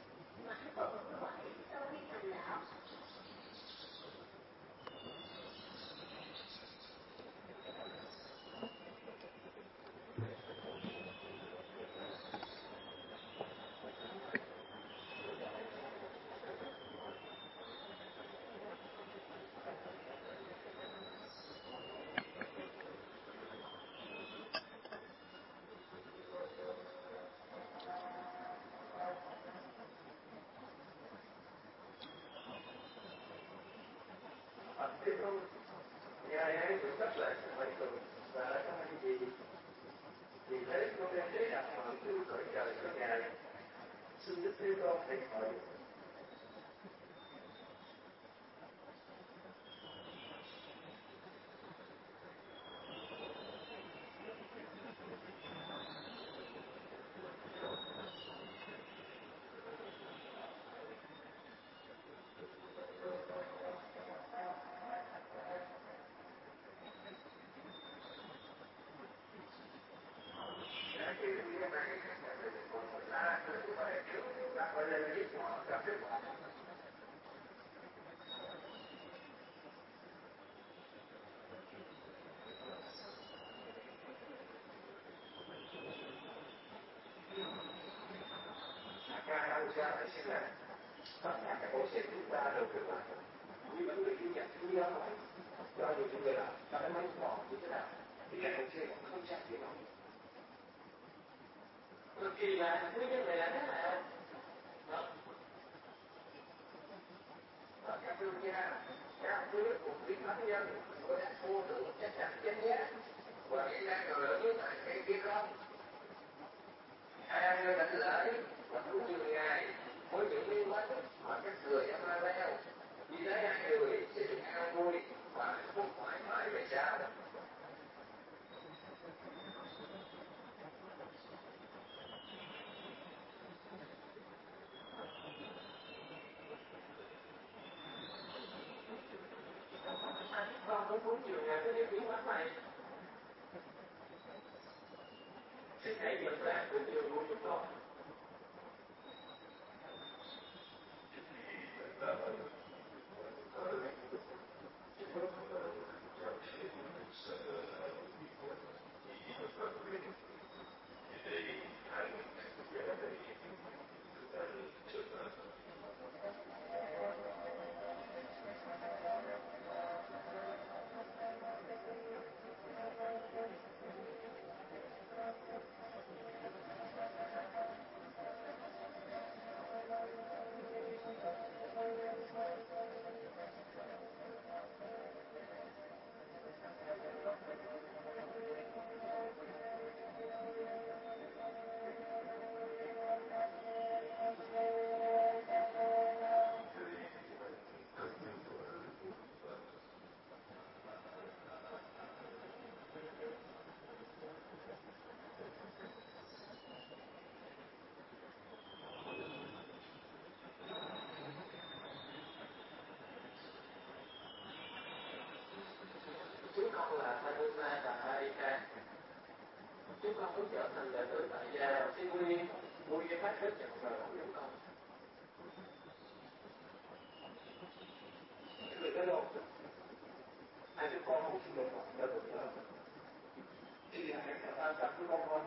Chúng con là Thanusa và Harika. Chúng con muốn trở thành đệ tử tại gia và xin nguyên mua cái phát hết chặt vờ của chúng con. Người tới đâu? Hai chúng con cũng xin được đệ tử nữa. Thì hãy ta gặp với con con.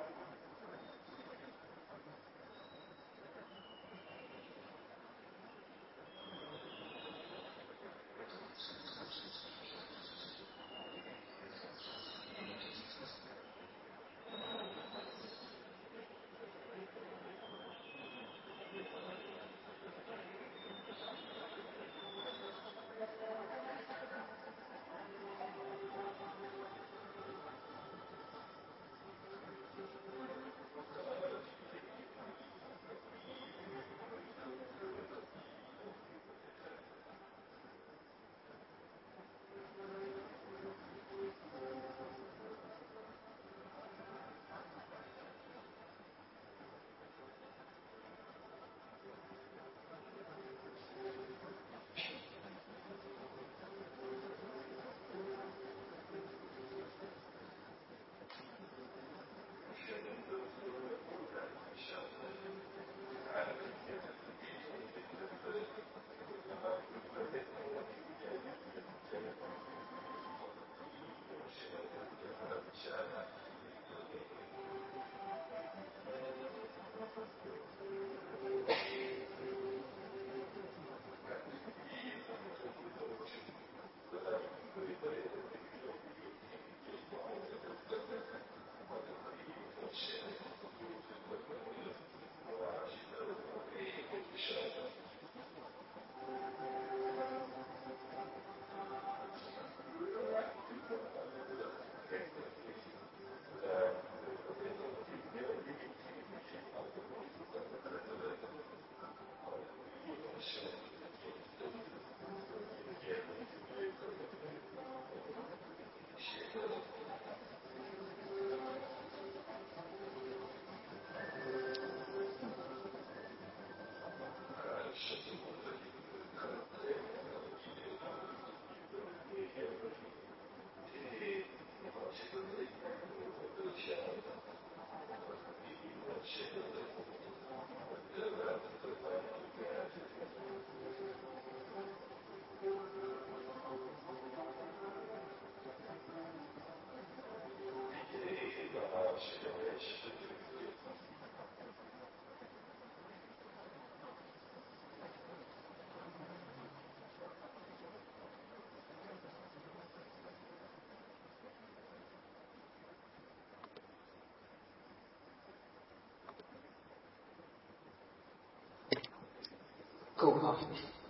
Câu hỏi: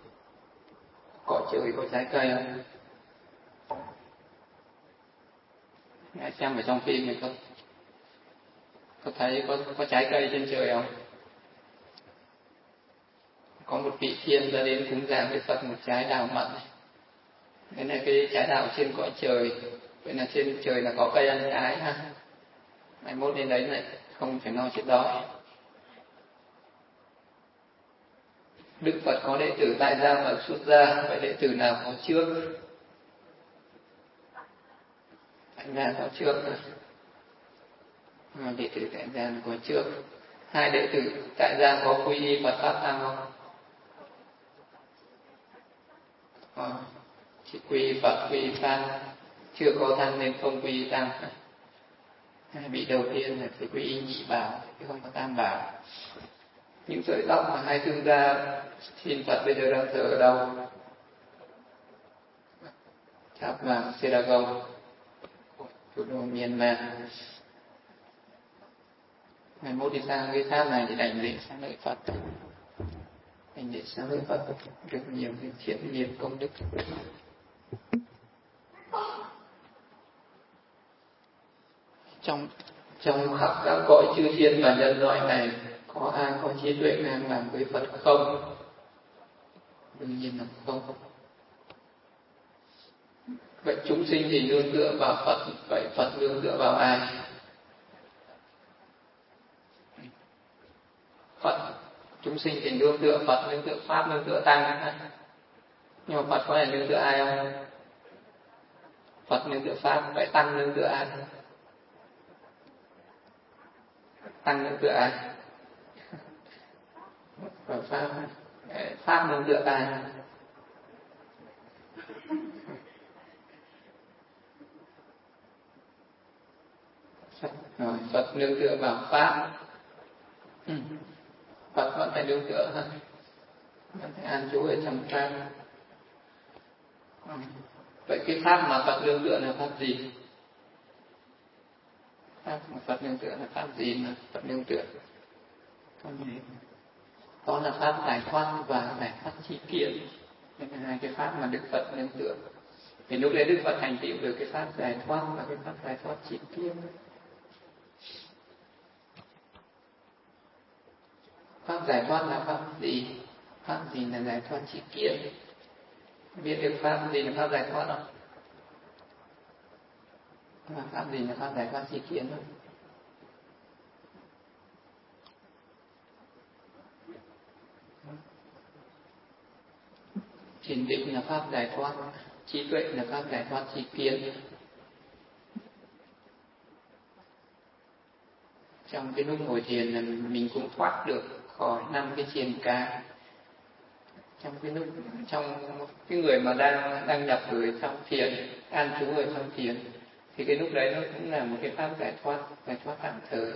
cỏ trời có trái cây không? Nghe xem ở trong phim này có có thấy có có trái cây trên trời không? Có một vị thiên ra đến cúng dường Đức Phật một trái đào mận này. Cái này cái trái đào trên cõi trời, vậy là trên trời là có cây ăn trái ha. Mai mốt đến đấy này không phải lo chuyện đó. Đức Phật có đệ tử tại gia và xuất gia, vậy đệ tử nào có trước? Tại gia có trước, à, đệ tử tại gia có trước. Hai đệ tử tại gia có quy y Phật pháp tăng không? À, chỉ quy y Phật, quy y tăng, chưa có tăng nên không quy y tăng. Hai vị đầu tiên là phải quy y nhị bảo, chứ không có tam bảo. Những sợi tóc mà hai thương gia xin Phật bây giờ đang thờ ở đâu? Tháp vàng Seragon, thủ đô Myanmar. Ngày mốt đi sang cái tháp này thì đảnh lễ sang lễ Phật, đảnh lễ sang lễ Phật được nhiều cái thiện nghiệp công đức. Trong trong khắp các cõi chư thiên và nhân loại này, có ai có trí tuệ ngang bằng với Phật không? Đương nhiên là không. Vậy chúng sinh thì nương tựa vào Phật, vậy Phật nương tựa vào ai? Phật, chúng sinh thì nương tựa Phật, nương tựa Pháp, nương tựa Tăng. Nhưng mà Phật có phải nương tựa ai không? Phật nương tựa Pháp, vậy Tăng nương tựa ai? Tăng nương tựa ai? Và Pháp, Pháp nương tựa ai? Rồi, Phật nương tựa vào Pháp. Ừ. Phật vẫn phải nương tựa ha, vẫn phải an trú ở trong Pháp. Ừ. Vậy cái Pháp mà Phật nương tựa là Pháp gì? Pháp mà Phật nương tựa là Pháp gì mà Phật nương tựa? Đó là Pháp giải thoát và giải thoát chi kiến. Đây là hai cái Pháp mà Đức Phật nương tựa. Thì lúc đấy Đức Phật thành tựu được cái Pháp giải thoát và cái Pháp giải thoát chi kiến. Pháp giải thoát là Pháp gì? Pháp gì là giải thoát chi kiến? Biết được Pháp gì là Pháp giải thoát không? Và Pháp gì là Pháp giải thoát chi kiến không? Thiền định là Pháp giải thoát, trí tuệ là Pháp giải thoát chi kiến. Trong cái lúc ngồi thiền là mình cũng thoát được khỏi năm cái triền cá. Trong cái lúc trong cái người mà đang đang nhập ở trong thiền, an trú ở trong thiền, thì cái lúc đấy nó cũng là một cái pháp giải thoát, giải thoát tạm thời.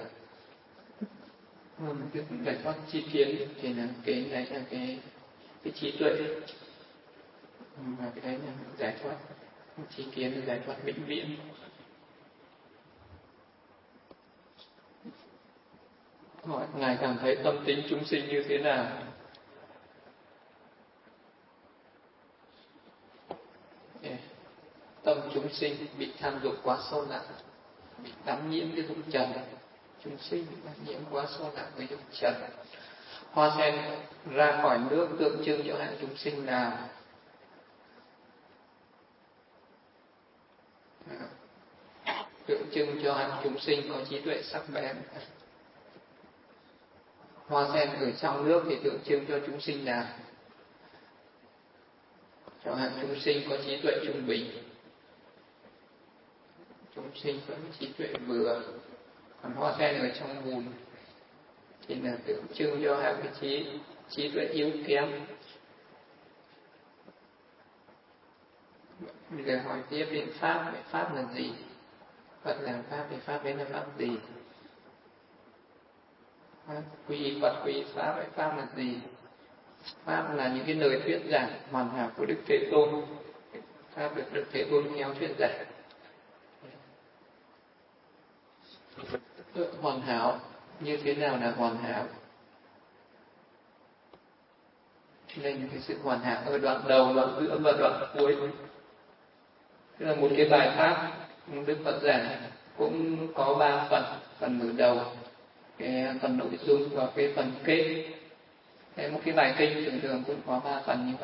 Một cái giải thoát chi kiến thì là cái đấy là cái cái trí tuệ, và cái đấy là giải thoát chi kiến, là giải thoát vĩnh viễn. Hỏi ngài cảm thấy tâm tính chúng sinh như thế nào? Tâm chúng sinh bị tham dục quá sâu nặng, bị đắm nhiễm cái dục trần. Chúng sinh bị đắm nhiễm quá sâu nặng với dục trần. Hoa sen ra khỏi nước tượng trưng cho hạng chúng sinh nào? Tượng trưng cho hạng chúng sinh có trí tuệ sắc bén. Hoa sen ở trong nước thì tượng trưng cho chúng sinh nào? Cho hạng chúng sinh có trí tuệ trung bình. Chúng sinh có trí tuệ vừa. Còn hoa sen ở trong bùn thì là tượng trưng cho hai cái trí trí tuệ yếu kém. Bây giờ hỏi tiếp đến pháp, vậy pháp là gì? Phật là pháp, thì pháp đấy là pháp gì? Pháp, quy Phật, quy pháp, vậy pháp là gì? Pháp là những cái lời thuyết giảng hoàn hảo của Đức Thế Tôn. Pháp được Đức Thế Tôn khéo thuyết giảng. Hoàn hảo, như thế nào là hoàn hảo? Nên cái sự hoàn hảo ở đoạn đầu, đoạn giữa và đoạn cuối. Tức là một cái bài pháp Đức Phật giảng cũng có ba phần. Phần mở đầu, cái phần nội dung và cái phần kết. Thế một cái bài kinh thường thường cũng có ba phần như vậy.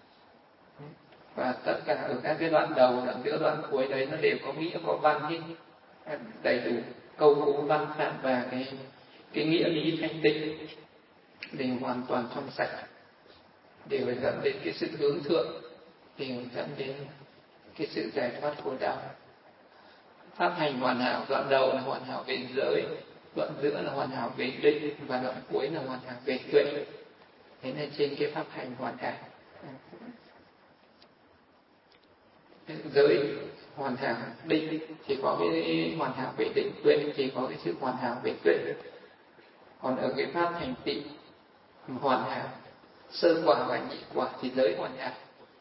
Và tất cả ở các cái đoạn đầu, đoạn giữa, đoạn cuối đấy nó đều có nghĩa, có văn hết, đầy đủ câu cú văn phạm và cái cái nghĩa lý thanh tịnh đều hoàn toàn trong sạch, đều dẫn đến cái sự hướng thượng, đều dẫn đến cái sự giải thoát khổ đau. Pháp hành hoàn hảo, đoạn đầu là hoàn hảo về giới, đoạn giữa là hoàn hảo về định và đoạn cuối là hoàn hảo về tuệ. Thế nên trên cái pháp hành hoàn hảo, giới hoàn hảo, định thì có cái hoàn hảo về định, tuệ thì có cái sự hoàn hảo về tuệ. Còn ở cái pháp thành tịnh hoàn hảo, sơ quả và nhị quả thì giới hoàn hảo,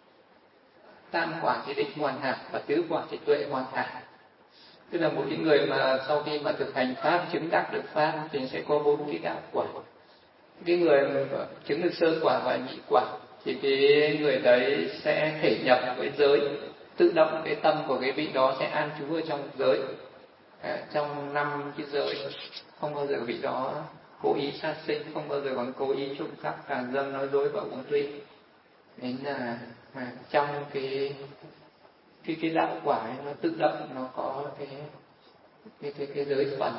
tam quả thì định hoàn hảo và tứ quả thì tuệ hoàn hảo. Tức là một cái người mà sau khi mà thực hành pháp, chứng đắc được pháp thì sẽ có bốn cái đạo quả. Cái người mà chứng được sơ quả và nhị quả thì cái người đấy sẽ thể nhập với giới, tự động cái tâm của cái vị đó sẽ an trú ở trong giới, à, trong năm cái giới, không bao giờ vị đó cố ý sát sinh, không bao giờ còn cố ý trộm cắp, tà dâm, nói dối và uống rượu. Nên là à, trong cái cái cái đạo quả ấy, nó tự động nó có cái cái cái, cái giới phần,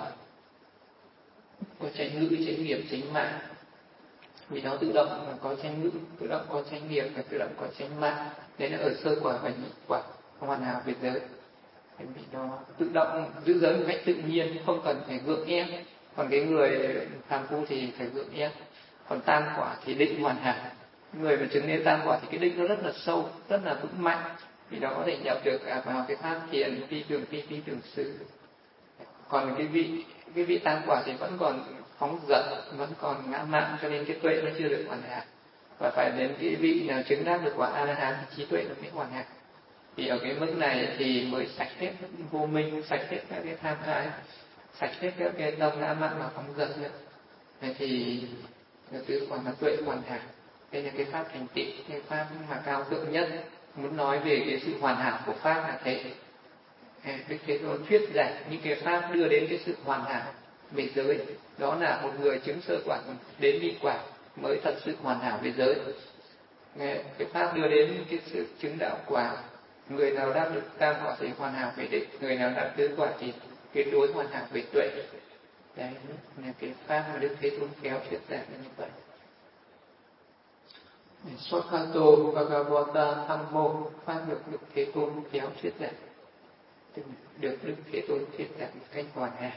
có chánh ngữ, chánh nghiệp, chánh mạng. Vì nó tự động là có chánh ngữ, tự động có chánh nghiệp và tự động có chánh mạng. Đấy là ở sơ quả và nhị quả hoàn hảo về giới. Vì nó tự động giữ giới một cách tự nhiên, không cần phải gượng ép. Còn cái người phàm phu thì phải gượng ép. Còn tam quả thì định hoàn hảo. Người mà chứng đến tam quả thì cái định nó rất là sâu, rất là vững mạnh. Vì nó có thể nhập được vào cái pháp thiền, phi thường phi phi thường sự. Còn cái vị cái vị tam quả thì vẫn còn phóng dật, vẫn còn ngã mạn, cho nên cái tuệ nó chưa được hoàn hảo. Và phải đến cái vị nào chứng đắc được quả A La Hán thì trí tuệ nó mới hoàn hảo. Thì ở cái mức này thì mới sạch hết vô minh, sạch hết các cái tham ái, sạch hết các cái tâm ngã mạn và phóng dật nữa. Thế thì tứ quả là tuệ hoàn hảo. Đây là cái pháp thành tựu, cái pháp mà cao thượng nhất. Muốn nói về cái sự hoàn hảo của pháp là thế. Đức Thế Tôn thuyết giảng những cái pháp đưa đến cái sự hoàn hảo về giới. Đó là một người chứng sơ quả đến nhị quả mới thật sự hoàn hảo về giới. Cái pháp đưa đến cái sự chứng đạo quả, người nào đắc được tam quả thì hoàn hảo về định, người nào đắc tứ quả thì tuyệt đối hoàn hảo về tuệ. Đấy là cái pháp mà Đức Thế Tôn khéo thuyết giảng như vậy. Swakato Bhagavata Thammo, pháp được Đức Thế Tôn khéo thuyết giảng, được Đức Thế Tôn thuyết giảng một cách hoàn hảo.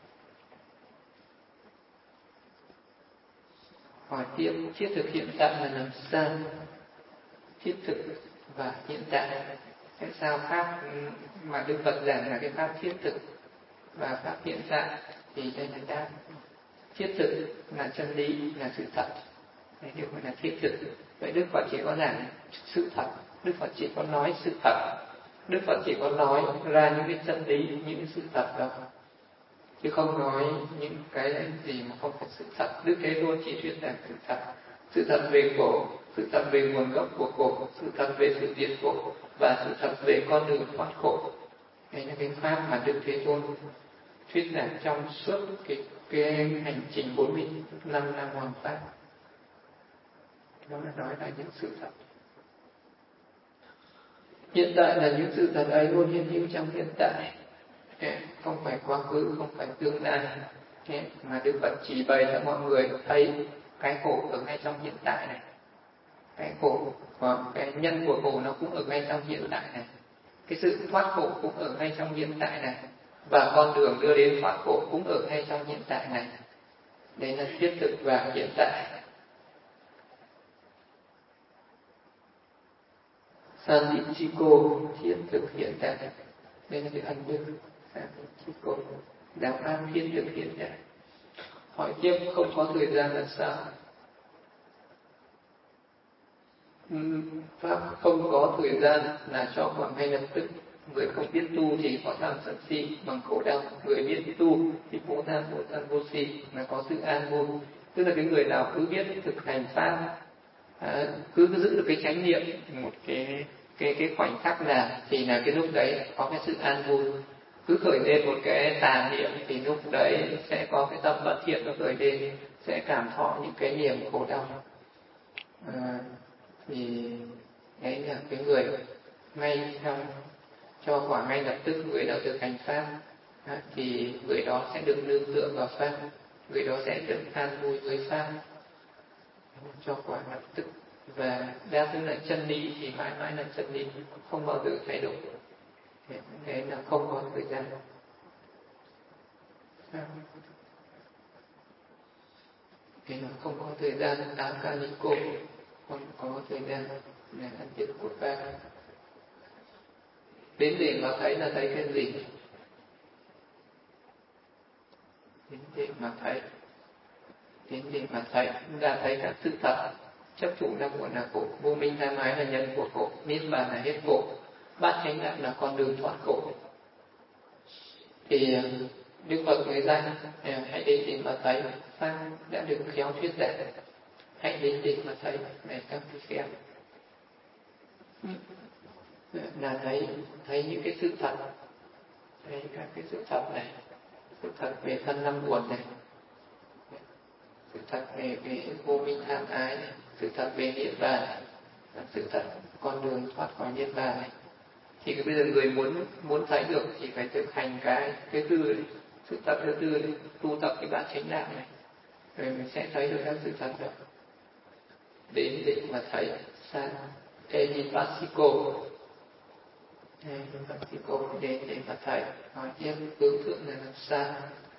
Hỏi tiếp, thiết thực hiện tại là làm sao? Thiết thực và hiện tại, tại sao pháp mà Đức Phật giảng là cái pháp thiết thực và pháp hiện tại? Thì đây là đáp. Thiết thực là chân lý, là sự thật, đây được gọi là thiết thực. Vậy Đức Phật chỉ có giảng sự thật, Đức Phật chỉ có nói sự thật, Đức Phật chỉ có nói ra những cái chân lý, những sự thật đó, chứ không nói những cái gì mà không phải sự thật. Đức Thế Tôn chỉ thuyết giảng sự thật, sự thật về khổ, sự thật về nguồn gốc của khổ, sự thật về sự diệt khổ và sự thật về con đường thoát khổ. Đây là cái pháp mà Đức Thế Tôn thuyết giảng trong suốt cái cái hành trình bốn mươi lăm năm hoàng pháp. Đó là nói là những sự thật. Hiện tại là những sự thật ấy luôn hiện hữu trong hiện tại, không phải quá khứ, không phải tương lai, mà Đức Phật chỉ bày cho mọi người thấy cái khổ ở ngay trong hiện tại này, cái khổ và cái nhân của khổ nó cũng ở ngay trong hiện tại này, cái sự thoát khổ cũng ở ngay trong hiện tại này, và con đường đưa đến thoát khổ cũng ở ngay trong hiện tại này. Đấy là thiết thực và hiện tại. Sandichiko, thiết thực hiện tại. Đây là cái ấn đức. Sandichiko, đạo an thiết thực hiện tại. Hỏi tiếp không có thời gian là sao? Pháp không có thời gian là cho quả ngay lập tức. Người không biết tu thì có tham sân si bằng khổ đau. Người biết tu thì vô tham vô sân vô si là có sự an vui. Tức là cái người nào cứ biết thực hành pháp, à, cứ giữ được cái chánh niệm một cái cái cái khoảnh khắc nào thì là cái lúc đấy có cái sự an vui. Cứ khởi lên một cái tà niệm thì lúc đấy sẽ có cái tâm bất thiện nó khởi lên, sẽ cảm thọ những cái niềm khổ đau. À, thì đấy là cái người ngay trong cho quả ngay lập tức, người nào thực hành pháp à, thì người đó sẽ được nương tựa vào pháp, người đó sẽ được an vui với pháp, cho quả lập tức. Và đa số là chân lý thì mãi mãi là chân lý, không bao giờ thay đổi. Đấy là không có thời gian. Thế là không có thời gian tám ca ni cô, không có thời gian để ăn tiết của pháp. Đến để mà thấy là thấy cái gì? Đến để mà thấy, đến để mà thấy, đã thấy các sự thật. Chấp thủ là muộn là khổ, vô minh tha mái là nhân của khổ, niết bàn là hết khổ, bát chánh đạo là con đường thoát khổ. Thì Đức Phật người danh hãy đến để mà thấy pháp đã được khéo thuyết giảng, hãy đến để mà thấy này các vị xem là thấy thấy những cái sự thật, thấy các cái sự thật này, sự thật về thân năm uẩn này, sự thật về cái vô minh tham ái này, sự thật về niết bàn này, sự thật con đường thoát khỏi niết bàn này. Thì bây giờ người muốn muốn thấy được thì phải thực hành cái cái tư này, sự thật thứ tư này, tu tập cái bát chánh đạo này, rồi mình sẽ thấy được các sự thật đó. Đến để mà thấy sao Enipassiko, Enipassiko đến để mà thấy. Hỏi tiếp hướng thượng là làm sao?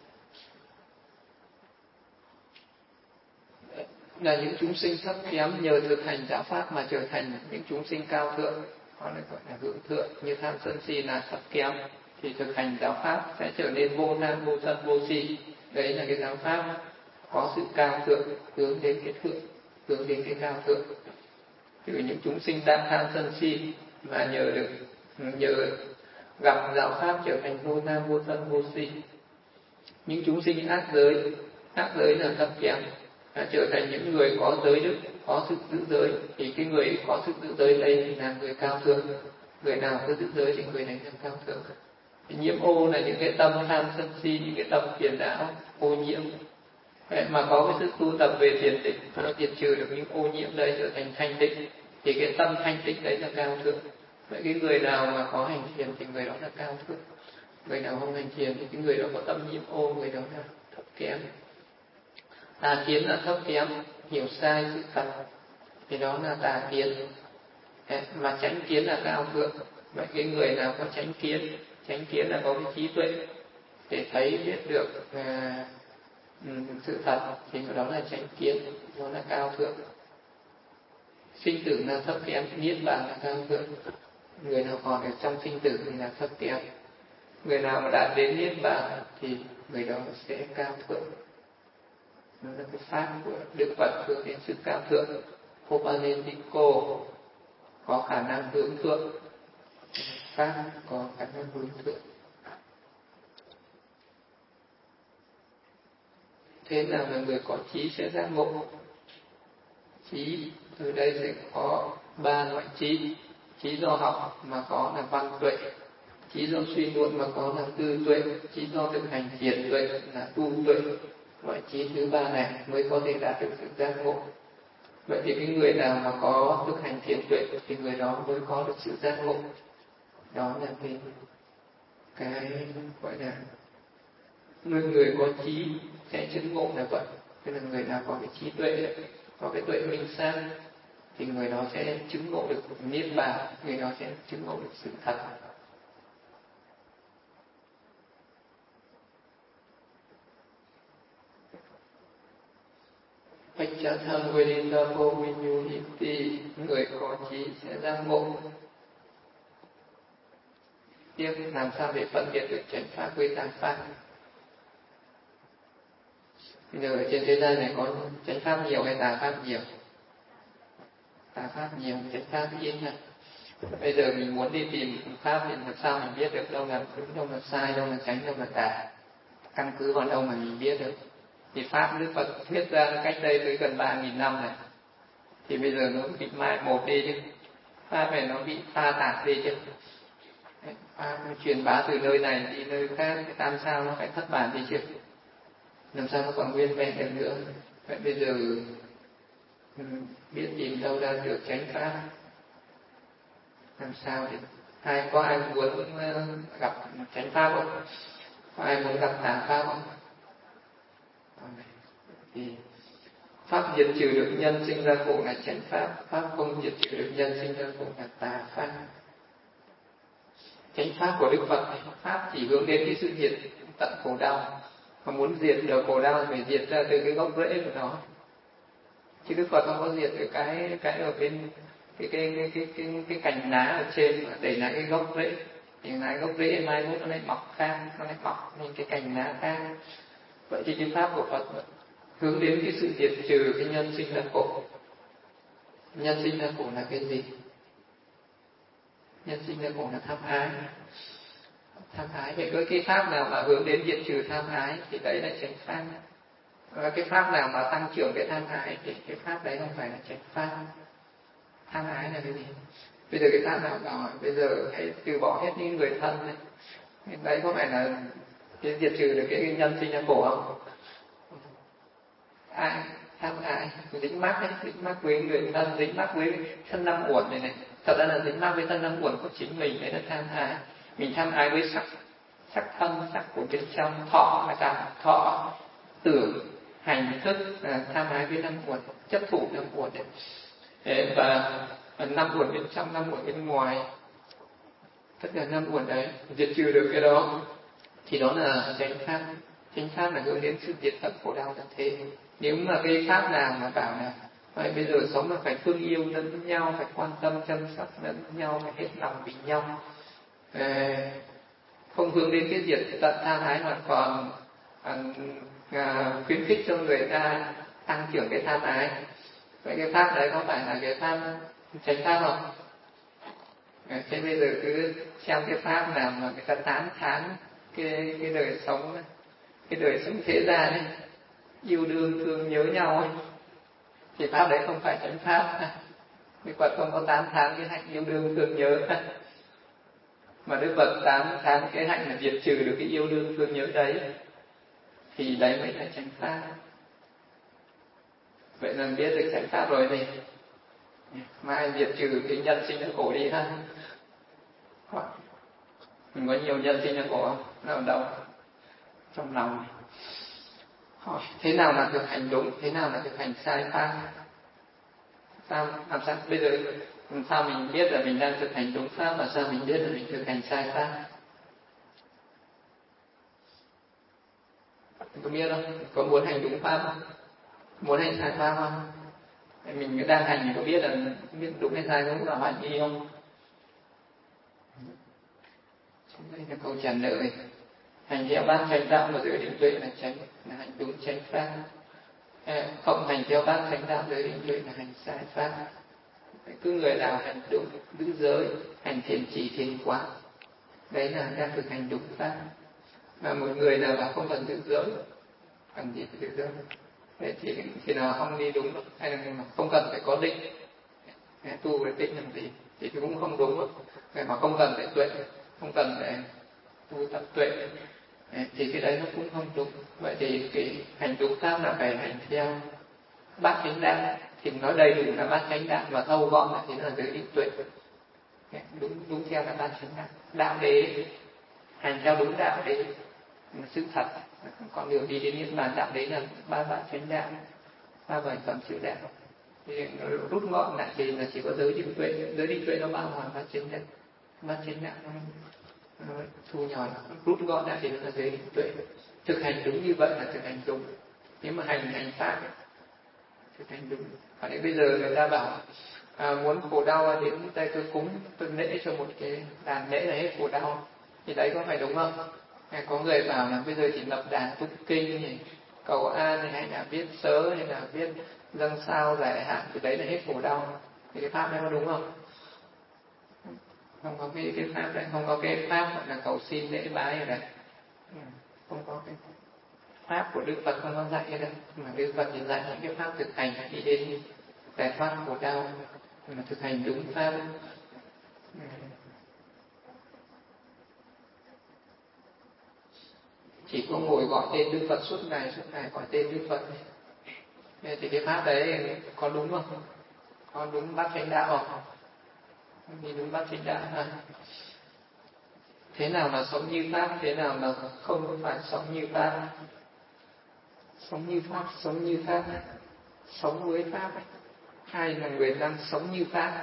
Là những chúng sinh thấp kém nhờ thực hành giáo pháp mà trở thành những chúng sinh cao thượng, họ lại gọi là hướng thượng. Như tham sân si là thấp kém thì thực hành giáo pháp sẽ trở nên vô tham vô sân vô si. Đấy là cái giáo pháp có sự cao thượng, hướng đến cái thượng, hướng đến cái cao thượng. Từ những chúng sinh đang tham sân si mà nhờ được nhờ gặp giáo pháp trở thành vô tham vô sân vô si. Những chúng sinh ác giới, ác giới là thấp kém, đã trở thành những người có giới đức, có sức giữ giới, thì cái người có sức giữ giới đây là người cao thượng. Người nào có giữ giới thì người này là cao thượng. Thì nhiễm ô là những cái tâm tham sân si, những cái tâm phiền não ô nhiễm. Đấy, mà có cái sự tu tập về thiền định, nó diệt trừ được những ô nhiễm đấy trở thành thanh tịnh, thì cái tâm thanh tịnh đấy là cao thượng. Vậy cái người nào mà có hành thiền thì người đó là cao thượng. Người nào không hành thiền thì cái người đó có tâm nhiễm ô, người đó là thấp kém. Tà kiến là thấp kém, hiểu sai sự thật thì đó là tà kiến. Mà chánh kiến là cao thượng. Vậy cái người nào có chánh kiến, chánh kiến là có cái trí tuệ để thấy biết được à, sự thật thì đó là chánh kiến, đó là cao thượng. Sinh tử là thấp kém, niết bàn là cao thượng. Người nào còn ở trong sinh tử thì là thấp kém. Người nào mà đạt đến niết bàn thì người đó sẽ cao thượng. Đó là cái pháp của Đức Phật hướng đến sự cao thượng. Popalendiko có khả năng hướng thượng, pháp có khả năng hướng thượng. Thế nào là người có trí sẽ giác ngộ? Trí từ đây sẽ có ba loại trí. Trí do học mà có là văn tuệ, trí do suy luận mà có là tư tuệ, trí do thực hành thiền tuệ là tu tuệ. Loại trí thứ ba này mới có thể đạt được sự giác ngộ. Vậy thì cái người nào mà có thực hành thiền tuệ thì người đó mới có được sự giác ngộ. Đó là cái cái gọi là người người có trí sẽ chứng ngộ là vậy. Tức là người nào có cái trí tuệ, có cái tuệ minh sáng thì người đó sẽ chứng ngộ được niết bàn, người đó sẽ chứng ngộ được sự thật. Aniccatham Vedindavo Vinyuhiti, người có trí sẽ giác ngộ. Tiếp làm sao để phân biệt được chánh pháp với tà pháp. Bây giờ trên thế gian này có chánh pháp nhiều hay tà pháp nhiều? Tà pháp nhiều, chánh pháp ít nha. Bây giờ mình muốn đi tìm pháp thì làm sao mình biết được đâu là đúng, đâu là sai, đâu là chánh, đâu là tà? Căn cứ vào đâu mà mình biết được? Thì pháp Đức Phật thuyết ra cách đây tới gần ba nghìn năm này, thì bây giờ nó bị mai một đi chứ, pháp này nó bị pha tạp đi chứ. Pháp truyền bá từ nơi này đi nơi khác, cái tam sao nó phải thất bản đi chứ, làm sao nó còn nguyên vẹn được nữa. Vậy bây giờ biết tìm đâu ra được chánh pháp, làm sao thì ai có ai muốn gặp chánh pháp không? Có ai muốn gặp tà pháp không? Thì pháp diệt trừ được nhân sinh ra khổ là chánh pháp, pháp không diệt trừ được nhân sinh ra khổ là tà pháp. Chánh pháp của Đức Phật, pháp chỉ hướng đến cái sự diệt tận khổ đau, mà muốn diệt được khổ đau phải diệt ra từ cái gốc rễ của nó. Chứ Đức Phật không có diệt được cái cái ở bên cái cái cái cái cái, cái cành lá ở trên mà để lại cái gốc rễ, thì lại gốc rễ mai mốt nó lại mọc khác, nó lại mọc lên cái cành lá khác. Vậy thì cái pháp của Phật hướng đến cái sự diệt trừ cái nhân sinh ra khổ. Nhân sinh ra khổ là cái gì? Nhân sinh ra khổ là tham ái. Tham ái, vậy với cái pháp nào mà hướng đến diệt trừ tham ái thì đấy là chánh pháp. Và cái pháp nào mà tăng trưởng cái tham ái thì cái pháp đấy không phải là chánh pháp. Tham ái là cái gì? Bây giờ cái pháp nào bảo bây giờ hãy từ bỏ hết những người thân này, đấy có phải là cái diệt trừ được cái nhân sinh ra khổ không? Ai tham ái, dính mắc ấy, dính mắc với người thân, dính mắc với thân năm uẩn này này. Thật ra là dính mắc với thân năm uẩn của chính mình, đấy là tham ái. Mình tham ái với sắc, sắc thân, sắc của bên trong, thọ là cảm thọ, tưởng, hành thức, là tham ái với năm uẩn, chấp thủ năm uẩn đấy. Và, và năm uẩn bên trong, năm uẩn bên ngoài, tất cả năm uẩn đấy, diệt trừ được cái đó, thì đó là chánh pháp. Chánh pháp là hướng đến sự diệt tận khổ đau tận thế. Nếu mà cái pháp nào mà bảo là vậy bây giờ sống là phải thương yêu lẫn nhau, phải quan tâm chăm sóc lẫn nhau, phải hết lòng vì nhau, à, không hướng đến cái diệt tận tham ái mà còn à, à, khuyến khích cho người ta tăng trưởng cái tham ái, vậy cái pháp đấy có phải là cái pháp chánh pháp không? À, thế bây giờ cứ xem cái pháp nào mà người ta tán thán cái cái đời sống, cái đời sống thế gian ấy, yêu đương thương nhớ nhau ấy, thì pháp đấy không phải chánh pháp. Đức Phật không có tán thán cái hạnh yêu đương thương nhớ, mà Đức Phật tán thán cái hạnh là diệt trừ được cái yêu đương thương nhớ đấy, thì đấy mới là chánh pháp. Vậy là biết được chánh pháp rồi thì mai diệt trừ cái nhân sinh ra khổ đi ha. Mình có nhiều nhân sinh ra khổ không? Nó ở đâu? Trong lòng. Hỏi, thế nào là thực hành đúng, thế nào là thực hành sai pháp? Sao, làm sao, bây giờ làm sao mình biết là mình đang thực hành đúng pháp, và sao mình biết là mình thực hành sai pháp? Mình có biết không? Có muốn hành đúng pháp không? Muốn hành sai pháp không? Mình đang hành mình có biết là biết đúng hay sai không, là hoài nghi không? Đây là câu trả lời. Hành theo bát chánh đạo mà giới định tuệ là chánh, là hành đúng chánh pháp. Không hành theo bát chánh đạo giới định tuệ là hành sai pháp. Cứ người nào hành đúng giữ giới, hành thiền chỉ thiền quán, đấy là đang thực hành đúng pháp. Mà một người nào mà không cần giữ giới, cần gì phải giữ giới, đấy thì thì nào không đi đúng đâu, hay là không cần phải có định, tu với định làm gì thì cũng không đúng đâu. Vậy mà không cần phải tuệ, không cần phải tu tập tuệ, thì cái đấy nó cũng không đúng. Vậy thì cái hành đúng pháp là phải hành theo bát chánh đạo, thì nói đầy đủ là bát chánh đạo, mà thâu gọn lại thì nó là giới định tuệ. Đúng đúng theo là bát chánh đạo, đạo đế, hành theo đúng đạo đế là sự thật, con đường đi đến niết bàn. Đạo đế là ba bát chánh đạo, ba bảy phẩm sự đạo. Thì rút gọn lại thì là chỉ có giới định tuệ. Giới định tuệ nó bao hòa bát chánh đạo, bát chánh đạo nó thu nhỏ, rút gọn lại thì nó là giới định tuệ. Thực hành đúng như vậy là thực hành đúng. Nếu mà hành hành sai, thực hành đúng. Còn nếu bây giờ người ta bảo à, muốn khổ đau đến đây tôi cúng, tôi lễ cho một cái đàn lễ là hết khổ đau, thì đấy có phải đúng không? Hay có người bảo là bây giờ chỉ lập đàn tụng kinh này, cầu an hay là viết sớ hay là viết dâng sao giải hạn thì đấy là hết khổ đau, thì cái pháp này có đúng không? Không có cái cái pháp đấy, không có cái pháp gọi là cầu xin lễ bái ở đây, không có cái pháp của Đức Phật không có dạy ở đây, mà Đức Phật chỉ dạy những cái pháp thực hành đi đến giải thoát khổ đau, mà thực hành đúng pháp. Chỉ có ngồi gọi tên Đức Phật suốt ngày suốt ngày gọi tên Đức Phật này, thì cái pháp đấy có đúng không? Có đúng bát chánh đạo không? Đi đúng bát chánh đạo ha. Thế nào là sống như pháp, thế nào là không phải sống như pháp? Sống như pháp, sống như pháp, sống với pháp ấy. Hay là người đang sống như pháp,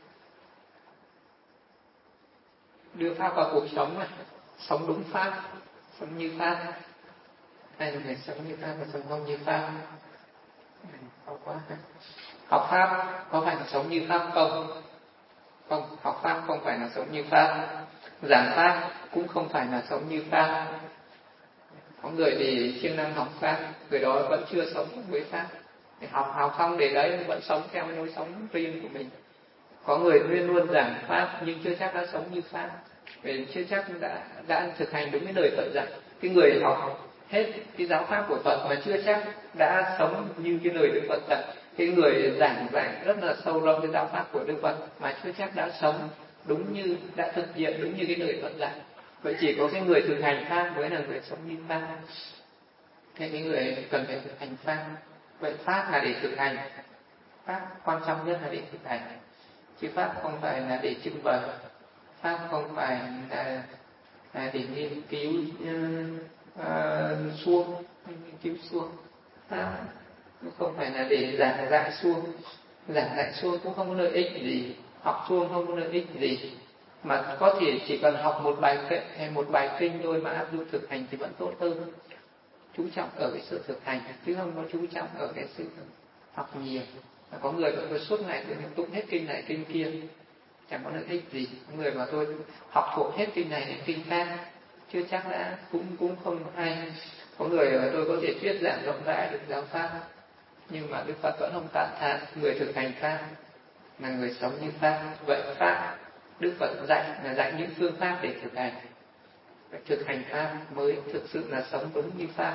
đưa pháp vào cuộc sống này, sống đúng pháp, sống như pháp, hay là người sống như pháp và sống không như pháp? Học quá. Học pháp có phải là sống như pháp không? Không, học pháp không phải là sống như pháp. Giảng pháp cũng không phải là sống như pháp. Có người thì siêng năng học pháp, người đó vẫn chưa sống với pháp. Để học học xong để đấy vẫn sống theo cái lối sống riêng của mình. Có người luôn luôn giảng pháp nhưng chưa chắc đã sống như pháp, vì chưa chắc đã đã thực hành đúng cái lời Phật dạy. Cái người học hết cái giáo pháp của Phật mà chưa chắc đã sống như cái lời Đức Phật dạy. Cái người giảng dạy rất là sâu rộng cái giáo pháp của Đức Phật mà chưa chắc đã sống đúng như, đã thực hiện đúng như cái lời Phật dạy. Vậy chỉ có cái người thực hành pháp mới là người sống như pháp. Thế cái người cần phải thực hành pháp. Vậy pháp là để thực hành, pháp quan trọng nhất là để thực hành, chứ pháp không phải là để trưng bày, pháp không phải là, là để nghiên cứu uh, suông, nghiên cứu suông. Pháp không phải là để giảng dạy suông, giảng dạy suông cũng không có lợi ích gì, học suông không có lợi ích gì, mà có thể chỉ cần học một bài kệ hay một bài kinh thôi mà áp dụng thực hành thì vẫn tốt hơn. Chú trọng ở cái sự thực hành chứ không có chú trọng ở cái sự học nhiều. Có người mà tôi suốt ngày tôi tụng hết kinh này kinh kia chẳng có lợi ích gì. Có người mà tôi học thuộc hết kinh này đến kinh khác chưa chắc đã cũng cũng không hay. Có người mà tôi có thể thuyết giảng rộng rãi được giáo pháp nhưng mà Đức Phật vẫn không tán thán người thực hành pháp là người sống như pháp. Vậy pháp Đức Phật dạy là dạy những phương pháp để thực hành. Vậy thực hành pháp mới thực sự là sống đúng như pháp.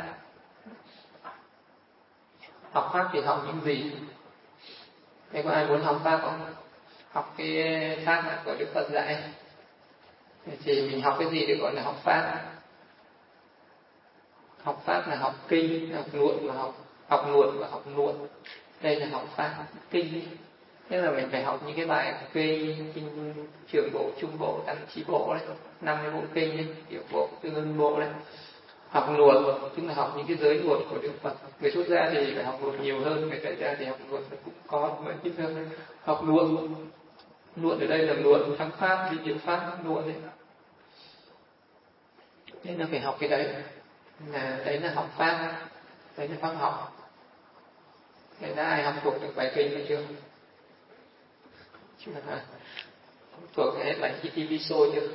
Học pháp thì học những gì? Thế có ai muốn học pháp không? Học cái pháp của Đức Phật dạy thì mình học cái gì để gọi là học pháp? Học pháp là học kinh, học luận và học học luận và học luận. Đây là học pháp kinh. Thế là mình phải học những cái bài kinh, kinh trưởng bộ, trung bộ, tăng trí bộ đấy, năm cái bộ kinh đấy, tiểu bộ, tương ưng bộ đấy. Học luận tức là học những cái giới luật của Đức Phật. Người xuất gia thì phải học luật nhiều hơn, người tại gia thì học luật cũng có, mà ít hơn. Học luận, luận ở đây là luận thắng pháp, đi diệu pháp, luận đấy. Thế là phải học cái đấy, là đấy là học pháp, đấy là pháp học. Thế đã ai học thuộc được bài kinh hay chưa? Chưa hả? Thuộc hết bài chi ti vi sô chưa?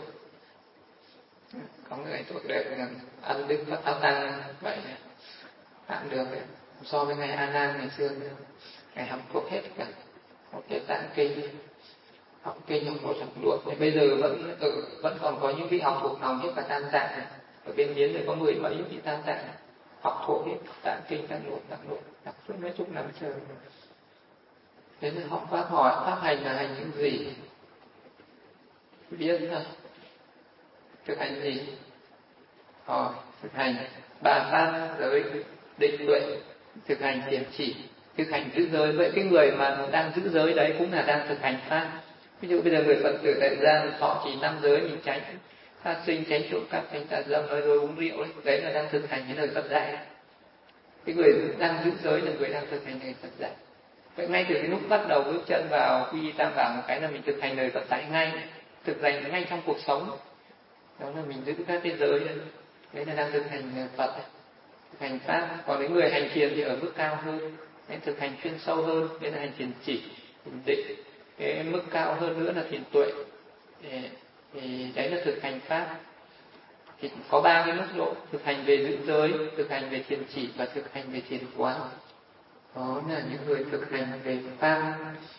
Có người thuộc được ăn đức và áo tăng vậy tạm được đấy. So với ngày A Nan ngày xưa ngày học thuộc hết cả một cái tạng kinh, học kinh học một học luận. Thì bây giờ vẫn ở, vẫn còn có những vị học thuộc lòng hết cả tam tạng này. Ở bên Miến thì có mười mấy vị tam tạng này. Học thuộc hết tạng kinh tạng luận tạng luận học suốt mấy chục năm trời. Thế nên học pháp hỏi pháp hành là hành những gì? Biết thôi. Thực hành gì? Hỏi thực hành ba pháp giới định tuệ, thực hành thiền chỉ, thực hành giữ giới. Vậy cái người mà đang giữ giới đấy cũng là đang thực hành pháp. Ví dụ bây giờ người Phật tử tại gia họ chỉ năm giới mình tránh sát sinh, tránh trộm cắp, tránh tà dâm, nói dối, uống rượu đấy, đấy là đang thực hành cái lời Phật dạy. Cái người đang giữ giới là người đang thực hành lời Phật dạy. Vậy ngay từ cái lúc bắt đầu bước chân vào quy y tam bảo một cái là mình thực hành lời Phật dạy ngay, thực hành ngay trong cuộc sống. Đó là mình giữ các cái giới đấy, đấy là đang thực hành Phật, thực hành pháp. Còn những người hành thiền thì ở mức cao hơn, Cái thực hành chuyên sâu hơn đấy là hành thiền chỉ, thiền định. Cái mức cao hơn nữa là thiền tuệ. Thì, thì đấy là thực hành pháp. Thì có ba cái mức độ: thực hành về giữ giới, thực hành về thiền chỉ và thực hành về thiền quán. Đó là những người thực hành về pháp.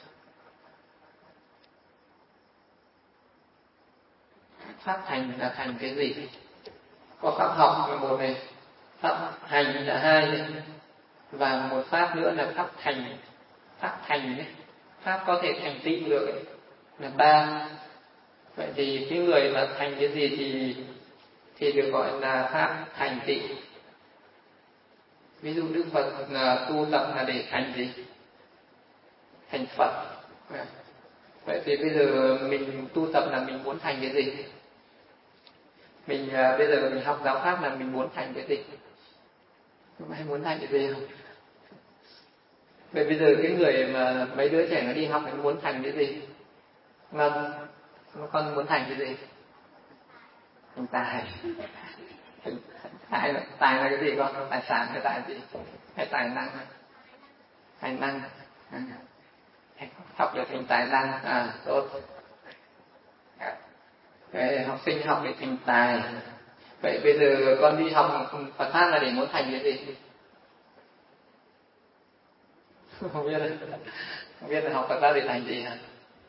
Pháp hành là thành cái gì? Có pháp học là một này, pháp hành là hai này, và một pháp nữa là pháp thành. Pháp thành ấy, pháp có thể thành tựu được ấy, là ba. Vậy thì cái người mà thành cái gì thì thì được gọi là pháp thành tựu. Ví dụ Đức Phật là tu tập là để thành gì? Thành Phật. Vậy thì bây giờ mình tu tập là mình muốn thành cái gì? Mình uh, bây giờ mình học giáo pháp là mình muốn thành cái gì? Hay muốn thành cái gì không? Vậy bây giờ cái người mà mấy đứa trẻ nó đi học nó muốn thành cái gì? Ngân, con muốn thành cái gì? Thành tài. Tài là, tài là cái gì con? Tài sản hay tài gì? Hay tài năng? Tài năng. À, học được thành tài năng. À, tốt. Cái học sinh học để thành tài. Vậy bây giờ con đi học Phật pháp là để muốn thành cái gì? Không biết đấy. Không biết là học Phật pháp để thành gì hả?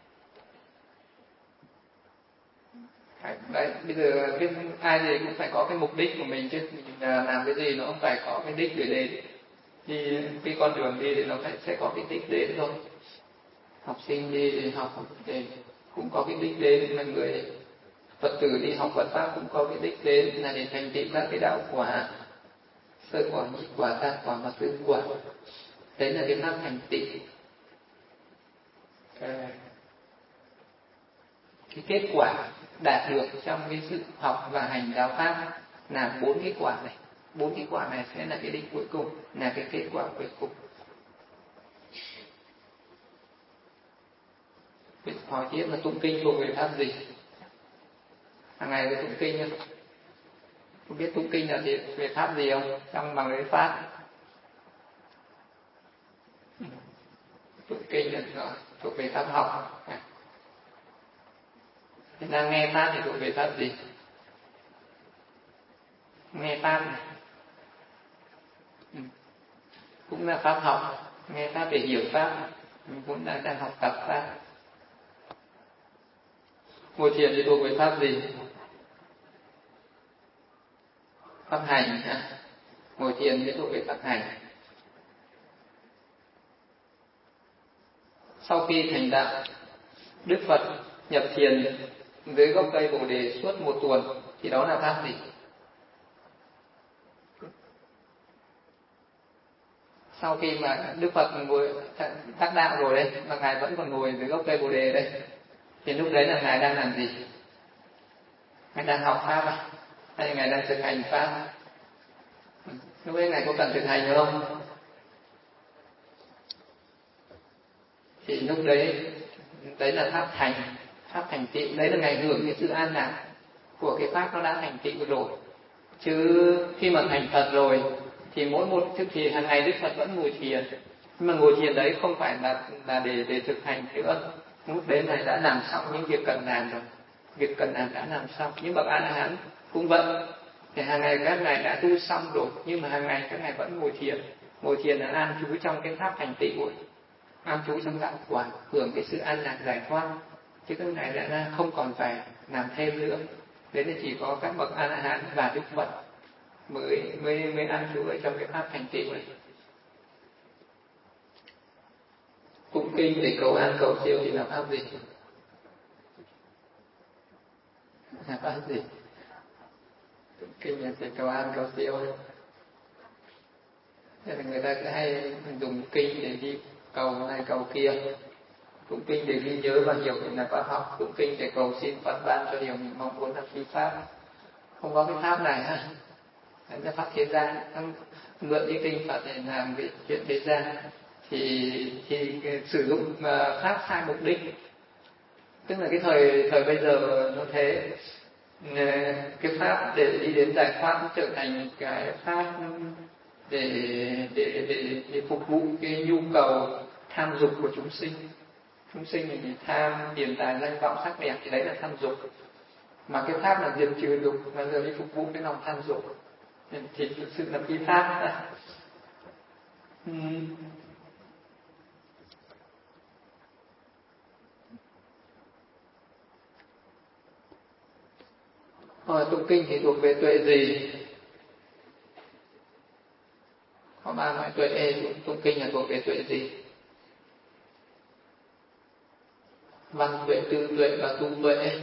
Đấy, bây giờ cái ai thì cũng phải có cái mục đích của mình chứ. Mình làm cái gì nó cũng phải có cái đích để đến. Thì cái con đường đi thì nó phải sẽ có cái đích đến thôi. Học sinh đi học thì cũng có cái đích đến, là người Phật tử đi học Phật pháp cũng có cái đích đến là để thành tựu các cái đạo quả, sơ quả, nhị quả, tam quả và tứ quả. Đấy là cái pháp thành tựu. Cái kết quả đạt được trong cái sự học và hành giáo pháp là bốn cái quả này. Bốn cái quả này sẽ là cái đích cuối cùng, là cái kết quả cuối cùng. Hỏi tiếp là tụng kinh thuộc về pháp gì? Hàng ngày có tụng kinh không? Không biết tụng kinh là về pháp gì không? Trong bằng cái pháp tụng kinh là thuộc về pháp học. Thế đang nghe pháp thì thuộc về pháp gì? Nghe pháp này cũng là pháp học. Nghe pháp để hiểu pháp, mình cũng đang đang học tập pháp. Ngồi thiền thì thuộc về pháp gì? Pháp hành. Ngồi thiền thì thuộc về pháp hành. Sau khi thành đạo, Đức Phật nhập thiền dưới gốc cây Bồ Đề suốt một tuần, thì đó là pháp gì? Sau khi mà Đức Phật ngồi đắc đạo rồi đấy, mà Ngài vẫn còn ngồi dưới gốc cây Bồ Đề đấy, thì lúc đấy là Ngài đang làm gì? Ngài đang học pháp à? Hay là Ngài đang thực hành pháp? Lúc đấy Ngài có cần thực hành không? Thì lúc đấy, đấy là pháp thành, pháp thành tựu. Đấy là Ngài hưởng cái sự an lạc của cái pháp nó đã thành tựu rồi. Chứ khi mà thành Phật rồi thì mỗi một thức thì hàng ngày Đức Phật vẫn ngồi thiền. Nhưng mà ngồi thiền đấy không phải là là để để thực hành nữa. Lúc đấy Ngài đã làm xong những việc cần làm rồi. Việc cần làm đã làm xong. Những bậc A-la-hán cũng vậy. Thì hàng ngày các ngài đã tu xong rồi, nhưng mà hàng ngày các ngài vẫn ngồi thiền. Ngồi thiền là an trú trong cái pháp thành tựu, an trú trong đạo quả, hưởng cái sự an lạc giải thoát. Chứ các ngài đã không còn phải làm thêm nữa. Đấy là chỉ có các bậc A-la-hán và Đức Phật mới mới mới an trú ở trong cái pháp thành tựu này. Tụng kinh để cầu an cầu siêu thì là pháp gì? Là pháp gì? Tụng kinh là để cầu an cầu siêu. Nên là người ta cứ hay dùng kinh để đi cầu này cầu kia. Tụng kinh để ghi nhớ và hiểu là pháp học. Tụng kinh để cầu xin Phật ban cho điều mình mong muốn là phi pháp. Không có cái pháp này ha. Đấy là pháp thế gian. Mượn cái kinh Phật để làm cái chuyện thế gian. Thì, thì sử dụng pháp sai mục đích. Tức là cái thời thời bây giờ nó thế, cái pháp để đi đến giải thoát trở thành cái pháp để để để để phục vụ cái nhu cầu tham dục của chúng sinh. Chúng sinh thì tham tiền tài danh vọng sắc đẹp thì đấy là tham dục, mà cái pháp là diệt trừ dục, mà giờ đi phục vụ cái lòng tham dục thì thực sự là phi pháp. uhm. Rồi tụng kinh thì thuộc về tuệ gì? Có ba loại tuệ. Tụng kinh là thuộc về tuệ gì? Văn tuệ, tư tuệ và tu tuệ.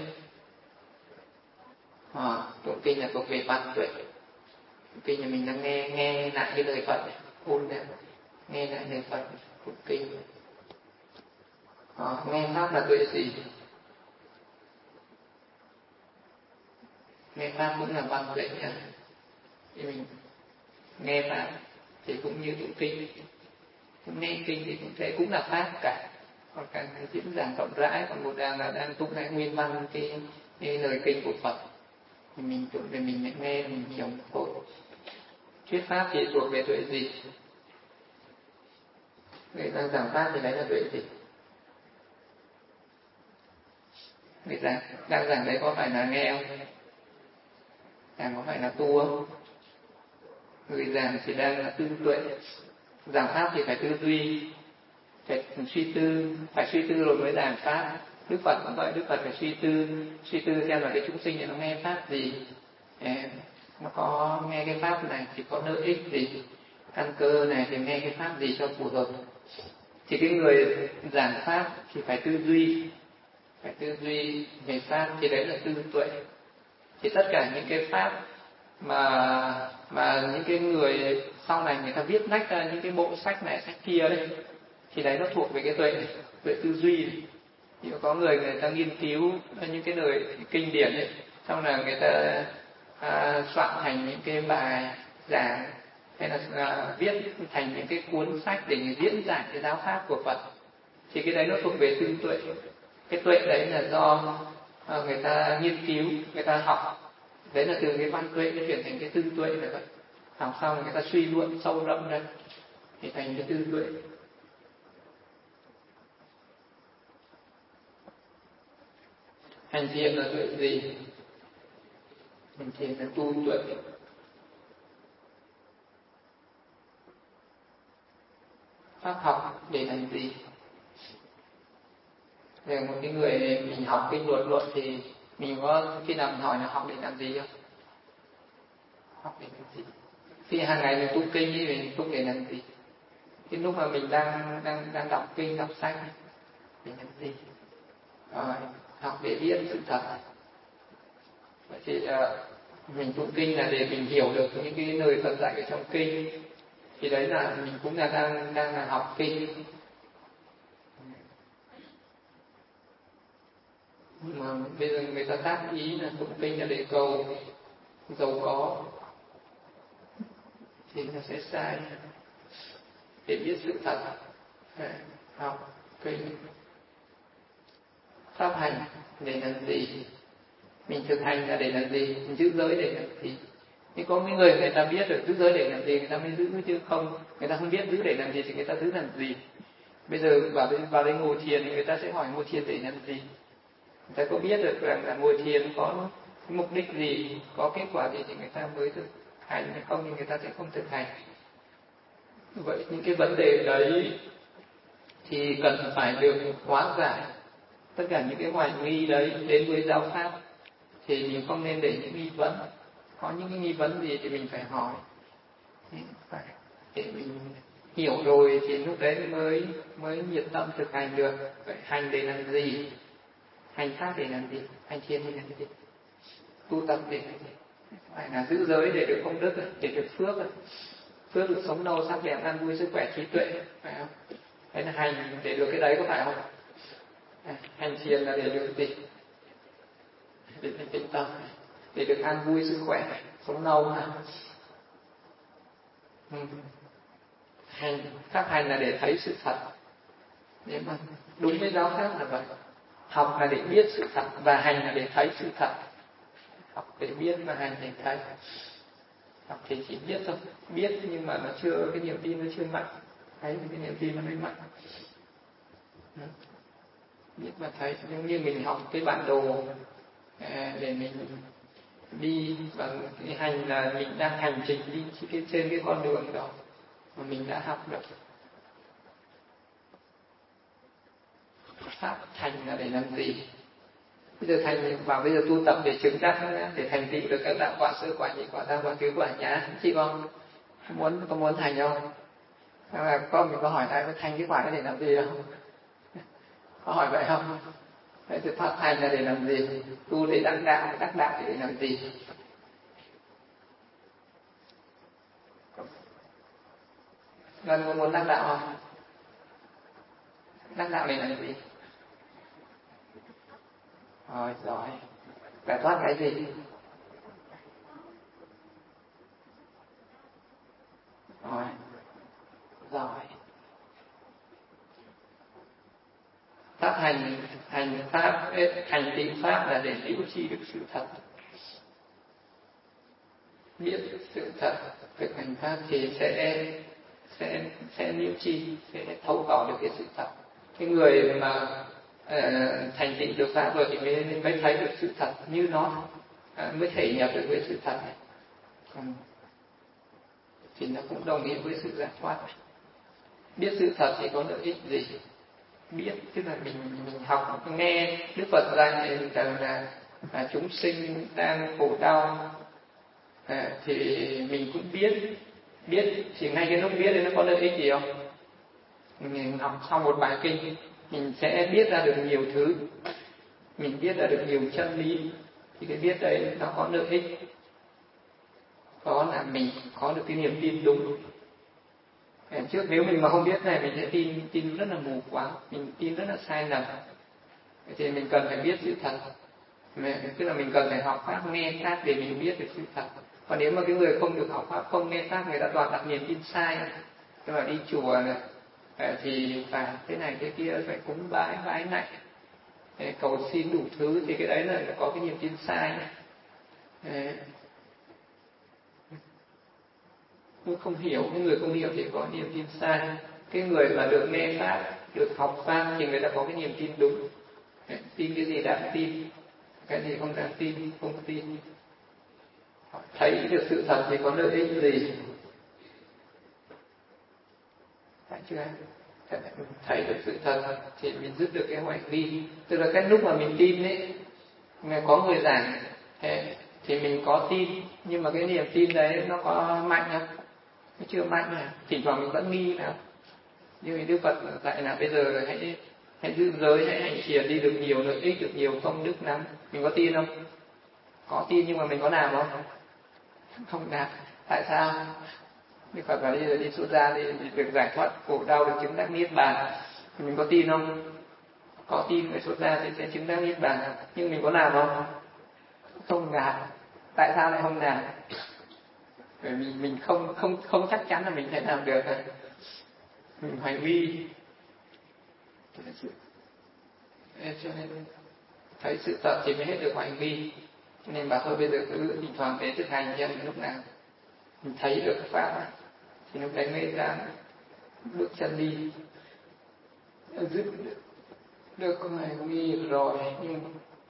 À, tụng kinh là thuộc về văn tuệ. Tụng kinh là mình đang nghe nghe lại cái lời Phật, ôn lại, nghe lại lời Phật, tụng kinh. À, nghe pháp là tuệ gì? Nghe pháp cũng là văn tuệ nhỉ? Thì mình nghe pháp thì cũng như tụng kinh, cũng nghe kinh thì cũng thế, cũng là pháp cả. Còn càng diễn giảng rộng rãi, còn một đàng là đang tụng lại nguyên văn cái, cái lời kinh của Phật thì mình tụng để mình lại nghe, mình hiểu thôi. Thuyết pháp thì thuộc về tuệ gì? Người đang giảng pháp thì đấy là tuệ gì? Người giảng đang giảng đấy có phải là nghe không? Giảng có phải là tu không? Người giảng thì đang là tư tuệ. Giảng pháp thì phải tư duy, phải suy tư, phải suy tư rồi mới giảng pháp. Đức Phật cũng vậy, Đức Phật phải suy tư, suy tư xem là cái chúng sinh này nó nghe pháp gì, nó có nghe cái pháp này thì có lợi ích gì, căn cơ này thì nghe cái pháp gì cho phù hợp. Thì cái người giảng pháp thì phải tư duy, phải tư duy về pháp, thì đấy là tư tuệ. Thì tất cả những cái pháp mà mà những cái người sau này người ta viết nách ra những cái bộ sách này sách kia đấy, thì đấy nó thuộc về cái tuệ, tuệ tư duy. Thì có người người ta nghiên cứu những cái lời kinh điển ấy, xong là người ta à, soạn thành những cái bài giảng, hay là à, viết thành những cái cuốn sách để diễn giải cái giáo pháp của Phật, thì cái đấy nó thuộc về tư tuệ. Cái tuệ đấy là do à, người ta nghiên cứu, người ta học, đấy là từ cái văn tuệ nó chuyển thành cái tư tuệ là vậy. Học xong rồi người ta suy luận sâu rộng ra thì thành cái tư tuệ. Hành thiện là tuệ gì? Hành thiện là tu tuệ. Pháp học để làm gì? Về một cái người mình học kinh luật luận thì mình có khi nào mình hỏi là học để làm gì không? Học để làm gì? Khi hàng ngày mình tu kinh thì mình tu để làm gì? Cái lúc mà mình đang đang đang đọc kinh đọc sách để làm gì? Rồi, học để biết sự thật. Vậy thì uh, mình tụng kinh là để mình hiểu được những cái lời Phật dạy ở trong kinh, thì đấy là mình cũng là đang đang là học kinh. Nhưng mà bây giờ người ta tác ý là tụng kinh là để cầu giàu có thì nó sẽ sai. Để biết sự thật, học kinh. Pháp hành để làm gì? Mình thực hành là để làm gì? Mình giữ giới để làm gì? Nhưng có mấy người người ta biết được giữ giới để làm gì, người ta mới giữ, chứ không người ta không biết giữ để làm gì thì người ta giữ làm gì. Bây giờ vào đây, vào đây ngồi thiền thì người ta sẽ hỏi ngồi thiền để làm gì. Người ta có biết được rằng là ngồi thiền có mục đích gì, có kết quả gì thì người ta mới thực hành, hay không thì người ta sẽ không thực hành. Vậy những cái vấn đề đấy thì cần phải được hóa giải. Tất cả những cái hoài nghi đấy đến với giáo pháp thì mình không nên để những nghi vấn. Có những cái nghi vấn gì thì mình phải hỏi, phải để mình hiểu rồi thì lúc đấy mới mới nhiệt tâm thực hành được. Vậy hành để làm gì? Hành pháp để làm gì? Hành thiền để làm gì? Tu tập để làm gì? Phải là giữ giới để được công đức, để được phước, phước được sống lâu sắc đẹp an vui sức khỏe trí tuệ, phải không? Đấy là hành để được cái đấy, có phải không? À, hành thiền là để được gì? Để được tĩnh tâm, để được an vui sức khỏe sống lâu hả? Ừ. Hành pháp hành là để thấy sự thật. Nếu mà đúng với giáo pháp là vậy. Học là để biết sự thật và hành là để thấy sự thật. Học để biết và hành để thấy. học thì chỉ biết thôi, biết nhưng mà nó chưa, cái niềm tin nó chưa mạnh, thấy cái niềm tin nó mới mạnh. Biết mà thấy, giống như mình học cái bản đồ để mình đi bằng cái hành là mình đang hành trình đi trên, trên cái con đường đó mà mình đã học được. Pháp thành là để làm gì? Bây giờ thành bảo bây giờ tu tập để chứng đắc, để thành tựu được các đạo quả, sơ quả, nhị quả, tam quả, tứ quả nhá. Chị con muốn có muốn thành không? Hay là con mình có hỏi lại có thành cái quả đó để làm gì không? Có hỏi vậy không? Vậy thì pháp thành là để làm gì? Tu để đắc đạo, đắc đạo để làm gì? Ngân có muốn đắc đạo không? Đắc đạo để làm gì? Rồi, giỏi. Giải thoát cái gì? Rồi, giỏi. Pháp hành, hành pháp, hành tịnh pháp là để liễu tri được sự thật. Biết sự thật, thực hành pháp thì sẽ sẽ sẽ liễu tri, sẽ thấu tỏ được cái sự thật. Cái người mà uh, thành tựu được pháp rồi thì mới mới thấy được sự thật như nó, uh, mới thể nhập được với sự thật này. Um, thì nó cũng đồng nghĩa với sự giải thoát. Biết sự thật thì có lợi ích gì? Biết tức là mình mình học nghe Đức Phật dạy rằng là, là chúng sinh đang khổ đau, à, thì mình cũng biết biết thì ngay cái lúc biết thì nó có lợi ích gì không? Mình học xong một bài kinh mình sẽ biết ra được nhiều thứ, mình biết ra được nhiều chân lý, thì cái biết đấy nó có lợi ích, đó là mình có được cái niềm tin đúng. Trước nếu mình mà không biết này mình sẽ tin tin rất là mù quáng, mình tin rất là sai lầm. Thì mình cần phải biết sự thật, tức là mình cần phải học pháp nghe pháp để mình biết được sự thật. Còn nếu mà cái người không được học pháp, không nghe pháp, người ta toàn đặt niềm tin sai, nhưng mà đi chùa này thì phải thế này thế kia, phải cúng bái bái lạy, cầu xin đủ thứ, thì cái đấy là có cái niềm tin sai. Không hiểu, cái người không hiểu thì có niềm tin sai. Cái người mà được nghe pháp, được học pháp thì người ta có cái niềm tin đúng. Tin cái gì đáng tin, cái gì không đáng tin, không tin. Thấy được sự thật thì có lợi ích gì? Phải chưa? Thấy được sự thật thì mình dứt được cái hoài nghi. Tức là cái lúc mà mình tin ấy, có người giảng thì mình có tin, nhưng mà cái niềm tin đấy nó có mạnh không? Nó chưa mạnh à? Thỉnh thoảng mình vẫn nghi nào. Nhưng Đức Phật dạy là bây giờ hãy hãy giữ giới, hãy hành thiền đi được nhiều lợi ích, được nhiều công đức lắm. Mình có tin không? Có tin nhưng mà mình có làm không? Không làm. Tại sao? Đức Phật bảo bây giờ đi xuất gia đi, được giải thoát khổ đau, được chứng đắc niết bàn. Mình có tin không? Có tin người xuất gia thì sẽ chứng đắc niết bàn, nhưng mình có làm không? Không làm. Tại sao lại không làm? Bởi vì mình không không không chắc chắn là mình sẽ làm được, mình hoài nghi. Cho nên thấy sự thật thì mới hết được hoài nghi. Cho nên bà thôi bây giờ cứ thỉnh thoảng để thực hành xem lúc nào mình thấy được pháp thì lúc đấy mới ra bước chân đi, dứt được, được hoài nghi rồi. Nhưng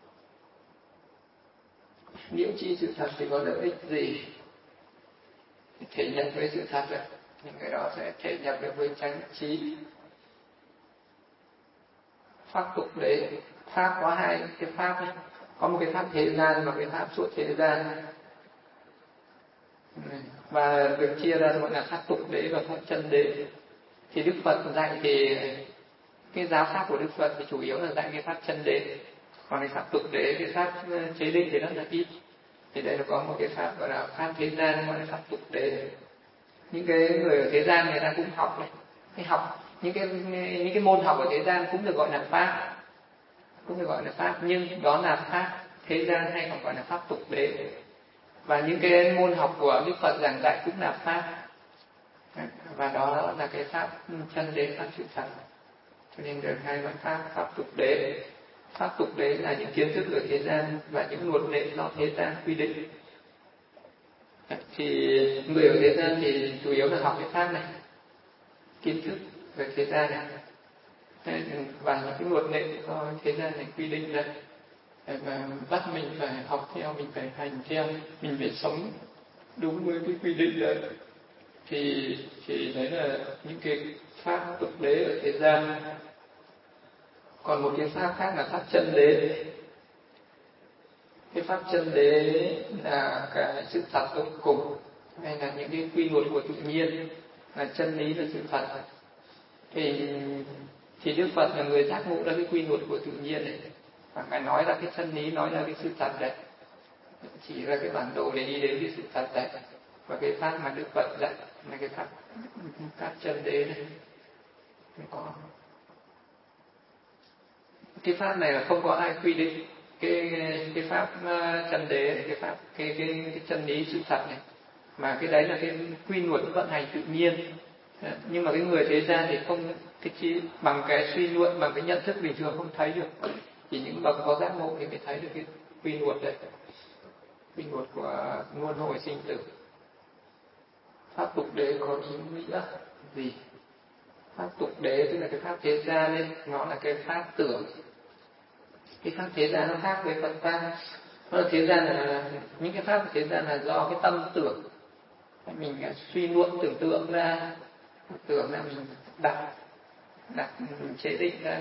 liễu tri sự thật thì có lợi ích gì? Thể nhập với sự thật rồi, những cái đó sẽ thể nhập được với chánh trí. Pháp tục đấy, pháp có hai cái pháp ấy. Có một cái pháp thế gian và cái pháp suốt thế gian, và được chia ra gọi là pháp tục đế và pháp chân đế. Thì Đức Phật dạy thì cái giáo pháp của Đức Phật thì chủ yếu là dạy cái pháp chân đế, còn cái pháp tục đế, cái pháp chế định thì rất là ít. Thì đây là có một cái pháp gọi là pháp thế gian, gọi là pháp tục đế. Những cái người ở thế gian người ta cũng học này, cái học những cái những cái môn học ở thế gian cũng được gọi là pháp, cũng được gọi là pháp, nhưng đó là pháp thế gian hay còn gọi là pháp tục đế. Và những cái môn học của Đức Phật giảng dạy cũng là pháp, và đó là cái pháp chân đế, pháp sự thật. Cho nên được hai loại pháp, pháp tục đế. Pháp tục đế là những kiến thức ở thế gian và những luật lệ do thế gian quy định. Thì người ở thế gian thì chủ yếu là học cái pháp này, kiến thức về thế gian này, và những cái luật lệ do thế gian này quy định ra, và bắt mình phải học theo, mình phải hành theo, mình phải sống đúng với cái quy định đấy. Thì thì đấy là những cái pháp tục đế ở thế gian. Còn một cái pháp khác là pháp chân đế. Cái pháp chân đế là cái sự thật cuối cùng, hay là những cái quy luật của tự nhiên, là chân lý, là sự thật. Thì thì Đức Phật là người giác ngộ ra cái quy luật của tự nhiên này, và Ngài nói ra cái chân lý, nói ra cái sự thật đấy, chỉ ra cái bản đồ để đi đến cái sự thật đấy. Và cái pháp mà Đức Phật dạy là cái pháp pháp chân đế này. Không có cái pháp này là không có ai quy định cái cái pháp chân đế, cái pháp cái cái, cái chân lý sự thật này, mà cái đấy là cái quy luật vận hành tự nhiên. Nhưng mà cái người thế gian thì không, cái chỉ bằng cái suy luận, bằng cái nhận thức bình thường không thấy được. Chỉ những bậc có giác ngộ thì mới thấy được cái quy luật đấy, quy luật của luân hồi sinh tử. Pháp tục đế có ý nghĩa gì? Pháp tục đế tức là cái pháp thế gian ấy, nó là cái pháp tưởng. Cái pháp thế gian nó khác với Phật pháp. Nó là thế gian là những cái pháp của thế gian là do cái tâm tưởng, mình suy luận tưởng tượng ra, tưởng là mình đặt đặt mình chế định ra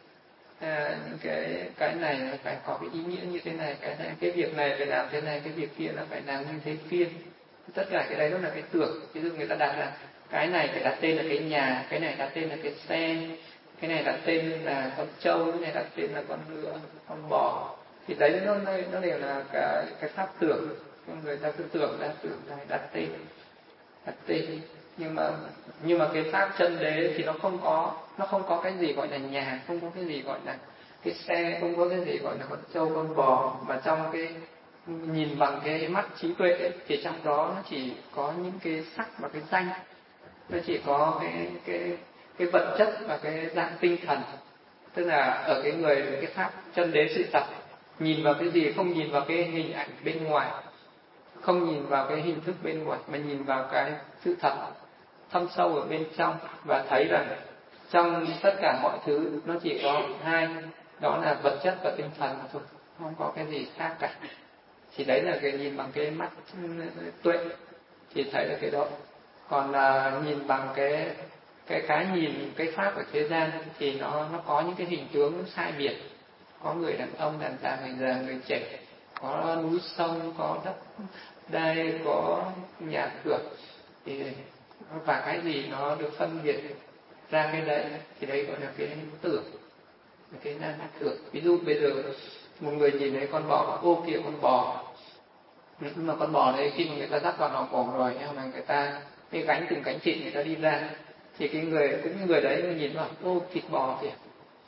à, những cái cái này là phải có cái ý nghĩa như thế này, cái này cái việc này phải làm thế này, cái việc kia là phải làm như thế kia. Tất cả cái đấy nó là cái tưởng. Ví dụ người ta đặt là cái này phải đặt tên là cái nhà, cái này đặt tên là cái xe, cái này đặt tên là con trâu, cái này đặt tên là con ngựa, con bò. Thì đấy nó nó đều là cái cái pháp tưởng. Người ta cứ tưởng ra, tưởng ra, đặt tên, đặt tên. Nhưng mà nhưng mà cái pháp chân đế thì nó không có nó không có cái gì gọi là nhà, không có cái gì gọi là cái xe, không có cái gì gọi là con trâu, con bò, mà trong cái nhìn bằng cái mắt trí tuệ ấy, thì trong đó nó chỉ có những cái sắc và cái danh, nó chỉ có cái cái cái vật chất và cái dạng tinh thần. Tức là ở cái người cái pháp chân đế sự thật, nhìn vào cái gì không nhìn vào cái hình ảnh bên ngoài, không nhìn vào cái hình thức bên ngoài, mà nhìn vào cái sự thật thâm sâu ở bên trong, và thấy rằng trong tất cả mọi thứ nó chỉ có hai, đó là vật chất và tinh thần thôi, không có cái gì khác cả. Thì đấy là cái nhìn bằng cái mắt tuệ thì thấy là cái đó. Còn là nhìn bằng cái cái cái nhìn cái pháp ở thế gian thì nó nó có những cái hình tướng sai biệt, có người đàn ông, đàn bà, người già, người trẻ, có núi sông, có đất đai, có nhà cửa, thì và cái gì nó được phân biệt ra cái đấy thì đấy gọi là cái tưởng, cái là tưởng. Ví dụ bây giờ một người nhìn thấy con bò, ô kìa con bò, nhưng mà con bò đấy khi mà người ta dắt vào lòng cổ rồi, nhưng mà người ta cái gánh từng cánh thịt người ta đi ra, thì cái người cũng người đấy nhìn vào ô thịt bò kìa,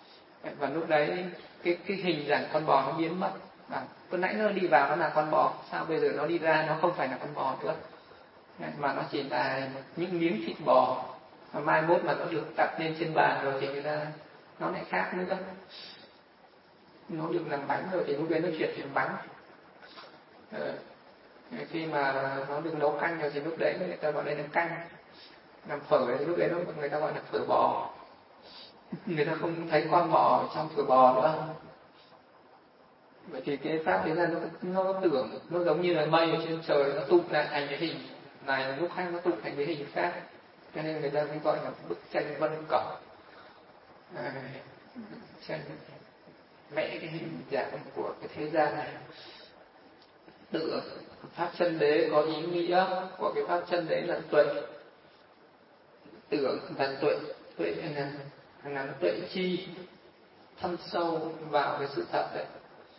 và lúc đấy cái cái hình dạng con bò nó biến mất. Và lúc nãy nó đi vào nó là con bò, sao bây giờ nó đi ra nó không phải là con bò nữa, mà nó chỉ là những miếng thịt bò. Và mai mốt mà nó được đặt lên trên bàn rồi thì người ta nó lại khác nữa, nó được làm bánh rồi thì lúc đấy nó chuyển thành bánh. Ờ, khi mà nó được nấu canh rồi thì lúc đấy người ta gọi đây là canh. Làm phở thì lúc đấy nó người ta gọi là phở bò. Người ta không thấy con bò ở trong phở bò nữa. Vậy thì cái pháp thế gian nó, nó tưởng, nó giống như là mây ở trên trời, nó tụ lại thành cái hình này, lúc khác nó tụ thành cái hình khác, cho nên người ta mới gọi là bức tranh vân cẩm, à, tranh vẽ cái hình dạng của cái thế gian này. Tưởng pháp chân đế có ý nghĩa của cái pháp chân đế là tuệ. Tưởng và tuệ, tuệ là là nó tuệ chi, thâm sâu vào cái sự thật đấy,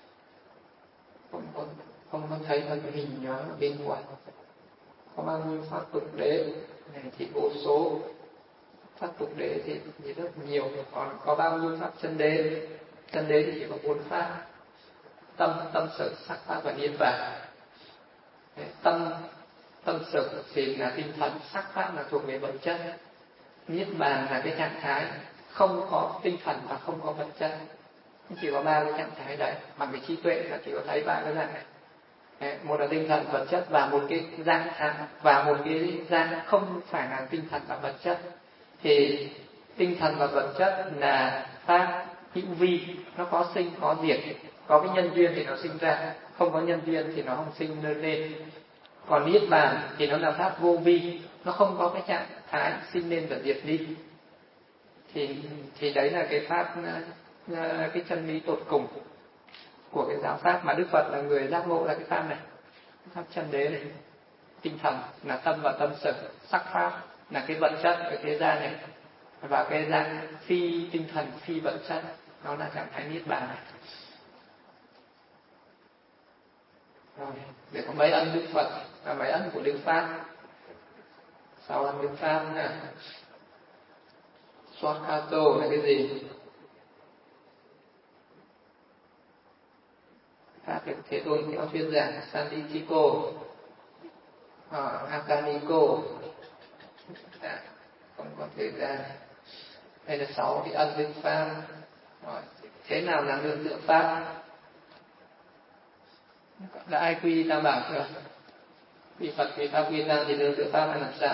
không có không có thấy một cái hình nó ở bên ngoài. Có bao nhiêu pháp tục đế này thì vô số, pháp tục đế thì, thì rất nhiều. Còn có bao nhiêu pháp chân đế? Chân đế thì chỉ có bốn pháp: tâm, tâm sở, sắc pháp và niết bàn. Tâm tâm sở thì là tinh thần, sắc pháp là thuộc về vật chất, niết bàn là cái trạng thái không có tinh thần và không có vật chất. Chỉ có ba cái trạng thái đấy, bằng cái trí tuệ là chỉ có thấy ba cái dạng này. một là tinh thần vật chất và một cái dạng và một cái dạng không phải là tinh thần và vật chất. Thì tinh thần và vật chất là pháp hữu vi, nó có sinh có diệt, có cái nhân duyên thì nó sinh ra, không có nhân duyên thì nó không sinh lên lên. Còn niết bàn thì nó là pháp vô vi, nó không có cái trạng thái sinh lên và diệt đi. Thì thì đấy là cái pháp, cái chân lý tột cùng của cái giáo pháp mà Đức Phật là người giác ngộ ra cái pháp này, pháp chân đế này. Tinh thần là tâm và tâm sở, sắc pháp là cái vật chất ở thế gian này, và cái dạng phi tinh thần phi vật chất nó là trạng thái niết bàn này. Rồi, để có mấy ân Đức Phật và mấy ân của Đức Pháp. Sau ân Đức Pháp là Swakato là cái gì? Pháp được Thế Tôn theo thuyết giảng Sandichiko, uh, Akaniko. Đã, không có thời gian. Đây là sáu cái ân Đức Pháp. Rồi, thế nào là nương tựa Pháp? Đã ai quy Tam Bảo chưa? Quy Phật, quy Pháp, quy Tăng thì nương tựa Pháp là làm sao?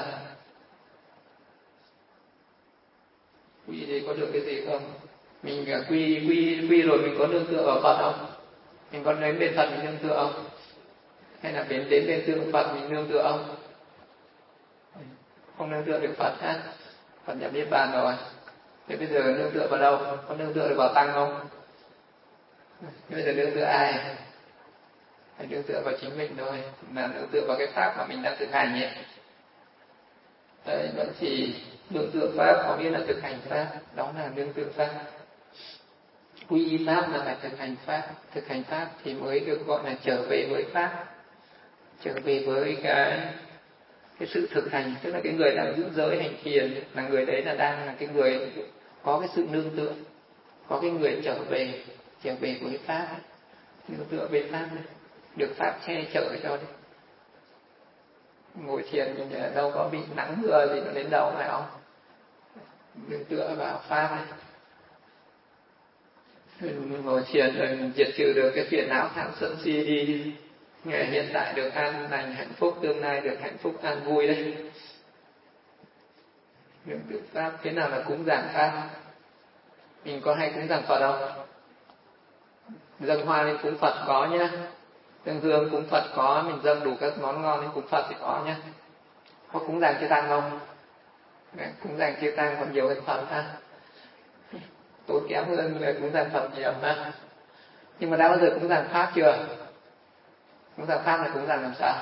Quy thì có được cái gì không? Mình quy quy quy rồi mình có nương tựa vào Phật không? Mình có đến bên Phật mình nương tựa không? Hay là đến đến bên tượng Phật mình nương tựa không? Không nương tựa được Phật ha. Phật nhập niết bàn rồi. Thế bây giờ nương tựa vào đâu? Có nương tựa được vào Tăng không? Thế bây giờ nương tựa ai? Phải nương tựa vào chính mình thôi. Là nương tựa vào cái pháp mà mình đang thực hành ấy. Đấy, vẫn chỉ nương tựa pháp có nghĩa là thực hành pháp. Đó là nương tựa pháp. Quy y pháp là phải thực hành pháp. Thực hành pháp thì mới được gọi là trở về với pháp, trở về với cái cái sự thực hành. Tức là cái người đang giữ giới hành thiền là người đấy là đang là cái người có cái sự nương tựa, có cái người trở về trở về với pháp, nương tựa về pháp này, được pháp che chở cho đấy. Ngồi thiền mình đâu có bị nắng mưa gì nó đến đâu phải không? Nương tựa vào pháp này, ngồi thiền rồi mình diệt trừ được cái phiền não tham sân si đi. Ngày hiện tại được an lành hạnh phúc, tương lai được hạnh phúc an vui đấy. Nương tựa pháp. Thế nào là cúng dường pháp? Mình có hay cúng dường Phật không? Dâng hoa lên cúng Phật có nhá. Dâng hương cúng Phật có, mình dâng đủ các món ngon lên cúng Phật thì có nhá. Có cúng dường Chư Tăng không? Cúng dường Chư Tăng còn nhiều hơn Phật ha. Tốn kém hơn người cúng dường Phật nhiều ha. Nhưng mà đã bao giờ cúng dường pháp chưa? Cúng dường pháp là cúng dường làm sao?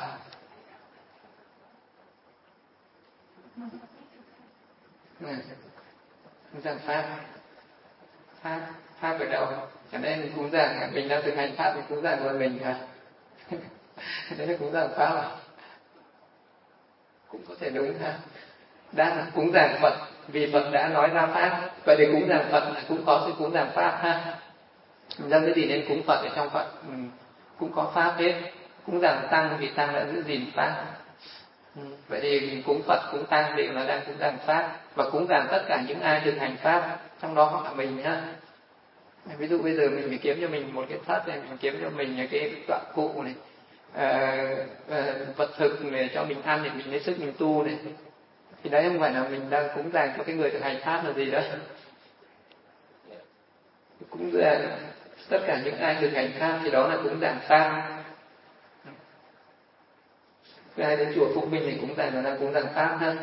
Cúng dường pháp. Pháp, pháp ở đâu? Cho nên mình cúng dường, mình đang thực hành pháp, mình cúng dường của mình hả? Đấy là cúng dường pháp à? Cũng có thể đúng ha. Đã là cúng dường Phật, vì Phật đã nói ra pháp. Vậy thì cúng dường Phật là cũng có sự cúng dường pháp ha. Mình dâng cái gì nên cúng Phật ở trong Phật ừ, cũng có pháp hết. Cúng dường Tăng vì Tăng đã giữ gìn pháp. Ừ. Vậy thì mình cúng Phật, cúng Tăng đều là đang cúng dường pháp. Và cúng dường tất cả những ai thực hành pháp, trong đó có cả mình ha. Ví dụ bây giờ mình phải kiếm cho mình một cái thất này, mình kiếm cho mình cái tọa cụ này, à, à, vật thực này cho mình ăn để mình lấy sức mình tu này. Thì đấy không phải là mình đang cúng dường cho cái người thực hành pháp là gì đấy. Cúng dường tất cả những ai thực hành pháp thì đó là cúng dường pháp. Cái ai đến chùa Phụng Minh thì cúng dường là đang cúng dường pháp ha.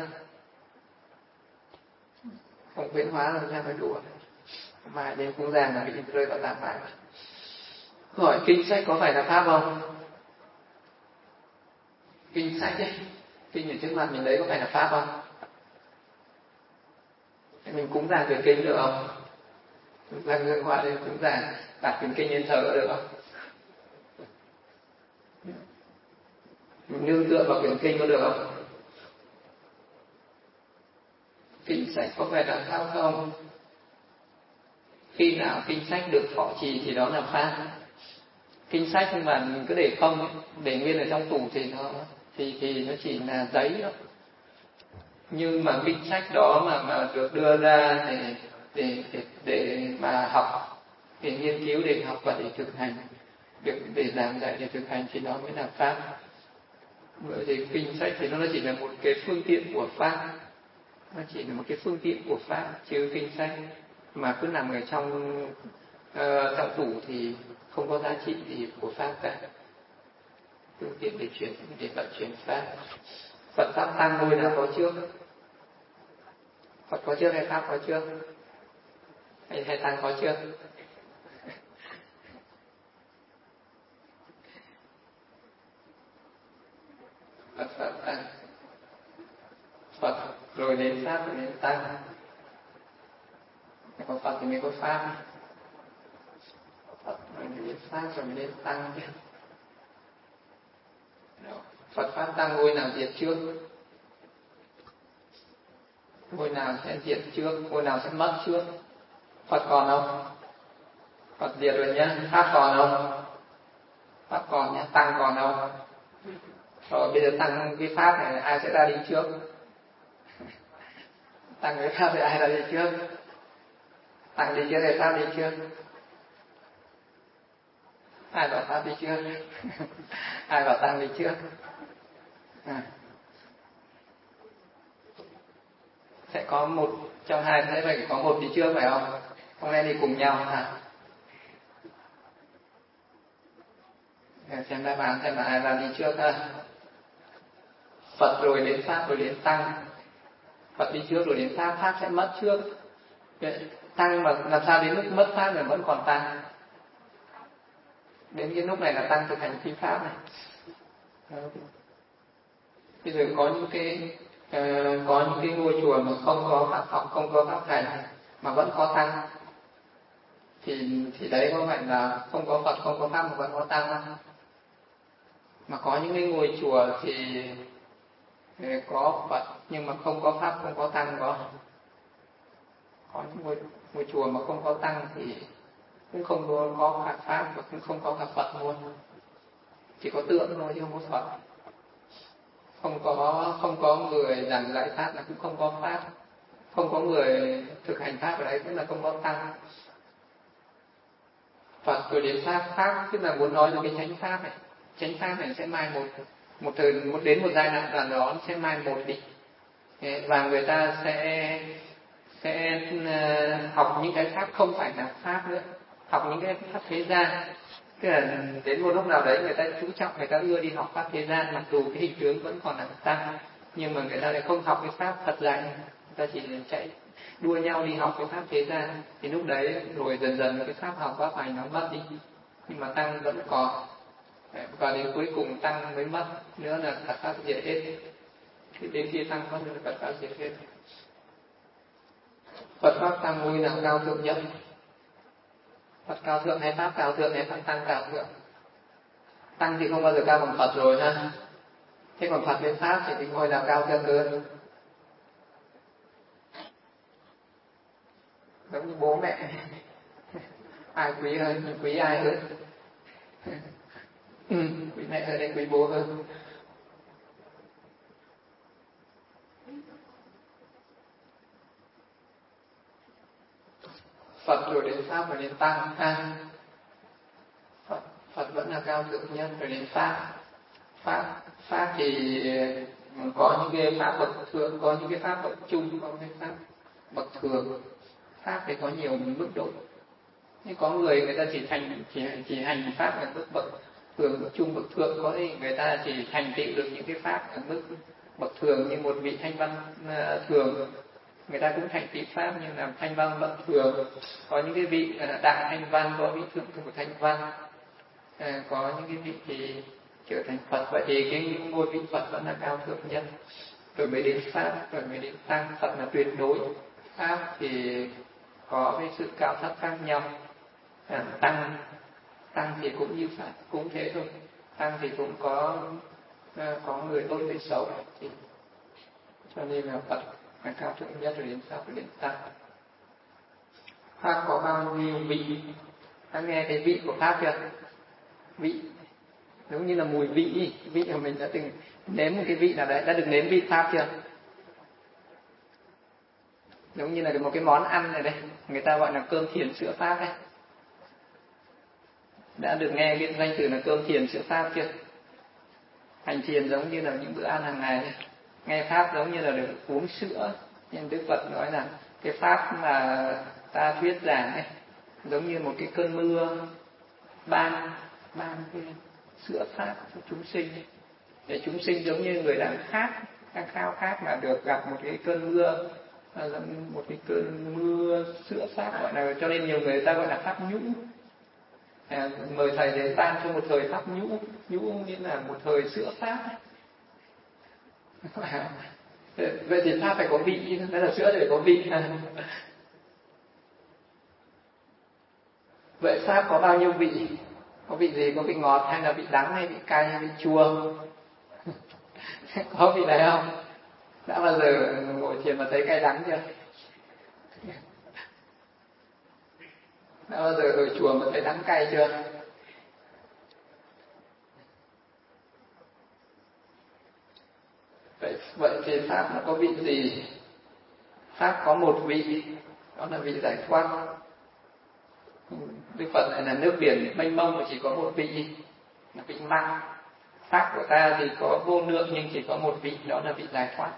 Không khuyến hóa làm sao phải đùa. Mà đến cúng dường là bị rơi vào tạp mại. Hỏi kinh sách có phải là pháp không? Kinh sách ấy, kinh ở trước mặt mình đấy có phải là pháp không? Mình cúng dường quyển kinh được không? Chúng ta ngưỡng hoa lên cúng dường, đặt quyển kinh lên thờ được không? Mình nương tựa vào quyển kinh có được không? Kinh sách có phải là pháp không? Khi nào kinh sách được thọ trì thì đó là pháp. Kinh sách nhưng mà mình cứ để không ấy, để nguyên ở trong tủ thì nó thì thì nó chỉ là giấy thôi. Nhưng mà kinh sách đó mà mà được đưa ra để để để, để mà học, để nghiên cứu, để học và để thực hành việc để giảng dạy để thực hành thì đó mới là pháp. Bởi vì kinh sách thì nó chỉ là một cái phương tiện của pháp, nó chỉ là một cái phương tiện của pháp, chứ kinh sách mà cứ nằm ở trong uh, trong tủ thì không có giá trị gì của pháp cả. Phương tiện để chuyển để vận chuyển pháp. Phật pháp tăng ngôi nào có trước? Phật có trước hay pháp có trước? Hay, hay tăng có trước? Phật pháp tăng. Phật rồi đến pháp rồi đến tăng. Có Phật thì mới có pháp. Phật rồi đến pháp rồi mới đến tăng chứ. Phật pháp tăng ngôi nào diệt trước? Ngôi nào sẽ diệt trước? Ngôi nào sẽ mất trước? Phật còn không? Phật diệt rồi nhá. Pháp còn không? Pháp còn nhá. Tăng còn không? Rồi bây giờ tăng cái pháp này ai sẽ ra đi trước? Tăng cái pháp thì ai ra đi trước? Tăng đi trước hay pháp đi trước? Ai bảo pháp đi trước? Ai bảo tăng đi trước? À. Sẽ có một trong hai thế phải có một đi trước phải không? Không lẽ đi cùng nhau hả? Để xem đáp án xem là ai ra đi trước ha. Phật rồi đến pháp rồi đến tăng. Phật đi trước rồi đến pháp, pháp sẽ mất trước. Tăng mà làm sao đến lúc mất pháp mà vẫn còn tăng? Đến cái lúc này là tăng thực hành phi pháp này. Bây giờ có những cái uh, có những cái ngôi chùa mà không có pháp học, không có pháp hành mà vẫn có tăng, thì thì đấy có phải là không có Phật, không có pháp mà vẫn có tăng không? Mà có những cái ngôi chùa thì có Phật nhưng mà không có pháp, không có tăng có. Có những ngôi, ngôi chùa mà không có tăng thì cũng không có, có cả pháp và cũng không có cả Phật luôn, chỉ có tượng thôi chứ không có Phật. Không có không có người giảng dạy pháp là cũng không có pháp, không có người thực hành pháp ở đấy cũng là không có tăng. Phật rồi đến pháp, pháp tức là muốn nói là cái chánh pháp này, chánh pháp này sẽ mai một một thời một đến một giai đoạn là đó sẽ mai một đi, và người ta sẽ sẽ uh, học những cái pháp không phải là pháp nữa, học những cái pháp thế gian. Tức là đến một lúc nào đấy người ta chú trọng, người ta ưa đi học pháp thế gian, mặc dù cái hình tướng vẫn còn là tăng, nhưng mà người ta lại không học cái pháp Phật dạy, người ta chỉ chạy đua nhau đi học cái pháp thế gian. Thì lúc đấy rồi dần dần cái pháp học pháp hành nó mất đi, nhưng mà tăng vẫn còn, và đến cuối cùng tăng mới mất nữa là Phật pháp diệt hết. Thì đến khi tăng mất nữa là Phật pháp diệt hết. Phật pháp tăng ngôi nào cao thượng nhất? Phật cao thượng hay pháp cao thượng hay pháp tăng cao thượng? Tăng thì không bao giờ cao bằng Phật rồi ha. Thế còn Phật với pháp thì ngôi nào cao thượng hơn? Giống như bố mẹ, ai quý hơn, quý ai hơn? Ừ, quý mẹ hơn hay quý bố hơn? Phật rồi đến pháp rồi đến tăng ha. Phật, Phật vẫn là cao thượng nhất rồi đến pháp. Pháp pháp thì có những cái pháp bậc thượng, có những cái pháp bậc trung, có những cái pháp bậc thường. Pháp thì có nhiều mức độ. Nhưng có người người ta chỉ thành chỉ chỉ hành pháp ở mức bậc thường, bậc trung, bậc thượng, có thì người ta chỉ thành tựu được những cái pháp ở mức bậc thường, như một vị thanh văn uh, thường, người ta cũng thành tựu pháp như là thanh văn bậc thường. Có những cái vị uh, đại thanh văn, có vị thượng thượng thanh văn, uh, có những cái vị thì trở thành Phật. Vậy thì cái ngôi vị Phật vẫn là cao thượng nhất, rồi mới đến pháp, rồi mới đến tăng. Phật là tuyệt đối, pháp thì có cái sự cao thấp khác nhau. À, tăng tăng thì cũng như pháp, cũng thế thôi. Tăng thì cũng có có người tốt người xấu, thì cho nên là Phật là cao thượng nhất, rồi đến pháp, rồi đến tăng. Pháp có bao nhiêu vị? Đã nghe thấy vị của pháp chưa? Vị giống như là mùi vị, vị mà mình đã từng nếm một cái vị nào đấy, đã được nếm vị pháp chưa? Giống như là một cái món ăn này đây, người ta gọi là cơm thiền sữa pháp đấy. đã được nghe cái danh từ là cơm thiền sữa pháp chưa? Hành thiền giống như là những bữa ăn hàng ngày, nghe pháp giống như là được uống sữa. Nhưng Đức Phật nói là cái pháp mà ta thuyết giảng ấy giống như một cái cơn mưa ban ban cái sữa pháp cho chúng sinh ấy. Để chúng sinh giống như người đang khát, đang khao khát mà được gặp một cái cơn mưa, một cái cơn mưa sữa pháp, gọi là, cho nên nhiều người ta gọi là pháp nhũ. À, mời thầy đến ban cho một thời pháp nhũ, nhũ nghĩa là một thời sữa pháp. Vậy thì pháp phải có vị, đó là sữa để có vị. Vậy pháp có bao nhiêu vị? Có vị gì? Có vị ngọt hay là vị đắng hay vị cay hay vị chua? Có vị này không? Đã bao giờ ngồi thiền mà thấy cay đắng chưa? Đã bao giờ ở chùa mà thấy đắng cay chưa? Vậy, vậy thì pháp nó có vị gì? Pháp có một vị, đó là vị giải thoát. Đức Phật này là nước biển mênh mông mà chỉ có một vị, là vị lặng. Pháp của ta thì có vô lượng nhưng chỉ có một vị, đó là vị giải thoát.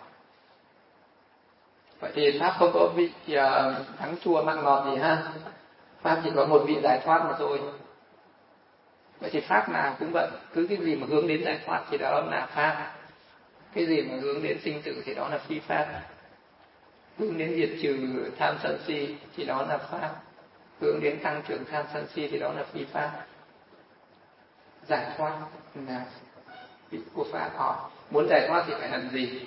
Vậy thì pháp không có vị uh, đắng chua mặn ngọt gì ha? Pháp chỉ có một vị giải thoát mà thôi. Vậy thì pháp nào cũng vậy, cứ cái gì mà hướng đến giải thoát thì đó là pháp. Cái gì mà hướng đến sinh tử thì đó là phi pháp. Hướng đến diệt trừ tham sân si thì đó là pháp. Hướng đến tăng trưởng tham sân si thì đó là phi pháp. Giải thoát là vị của pháp họ. Muốn giải thoát thì phải làm gì?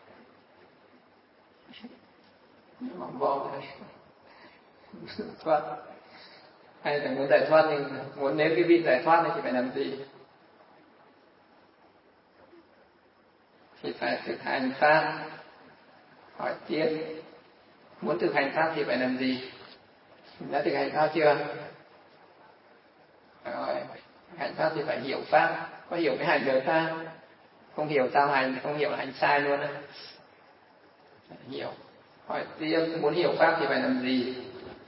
Mỏng vo này thoát. Hay là muốn giải thoát nhưng muốn nếm cái vị giải thoát này thì phải làm gì? Thì phải thực hành pháp. Hỏi tiếp, muốn thực hành pháp thì phải làm gì? Mình đã thực hành pháp chưa? Rồi, hành pháp thì phải hiểu pháp. Có hiểu mới hành được pháp. Không hiểu sao hành, không hiểu là hành sai luôn á. Hiểu. Hỏi tiếp, muốn hiểu pháp thì phải làm gì?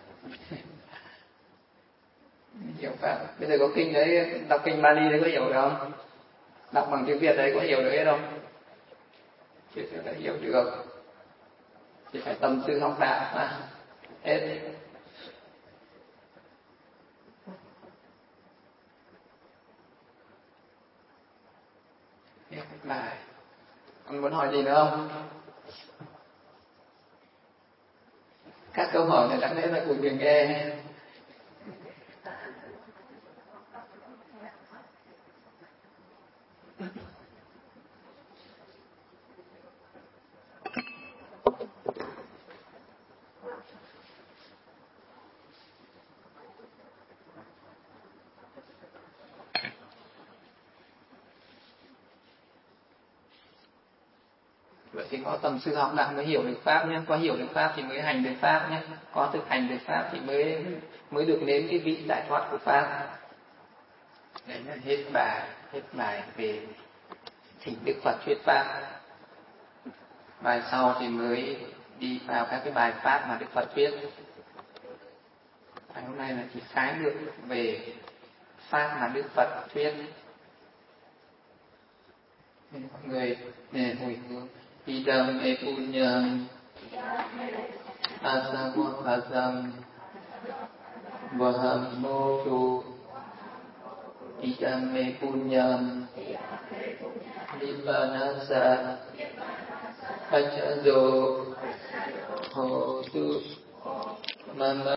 Hiểu pháp. Bây giờ có kinh đấy, đọc kinh Bali đấy có hiểu được không? Đọc bằng tiếng Việt đấy có hiểu được hết không? Chứ phải hiểu được thì phải tâm tư học đạo mà hết. Hết bài. Ông muốn hỏi gì nữa không? Các câu hỏi này đáng lẽ là của người nghe. Vậy thì có tầm sư học đạo mới hiểu được pháp nhé, có hiểu được pháp thì mới hành được pháp nhé, có thực hành được pháp thì mới mới được nếm cái vị giải thoát của pháp. Đấy là hết bài, hết bài về thỉnh Đức Phật thuyết pháp. Bài sau thì mới đi vào các cái bài pháp mà Đức Phật thuyết. Bài hôm nay là chỉ khái lược về pháp mà Đức Phật thuyết. Nên mọi người nè hồi hướng idam e punyam asamokasam vaham motu idam e punyam nibbanasa paccado hotu mama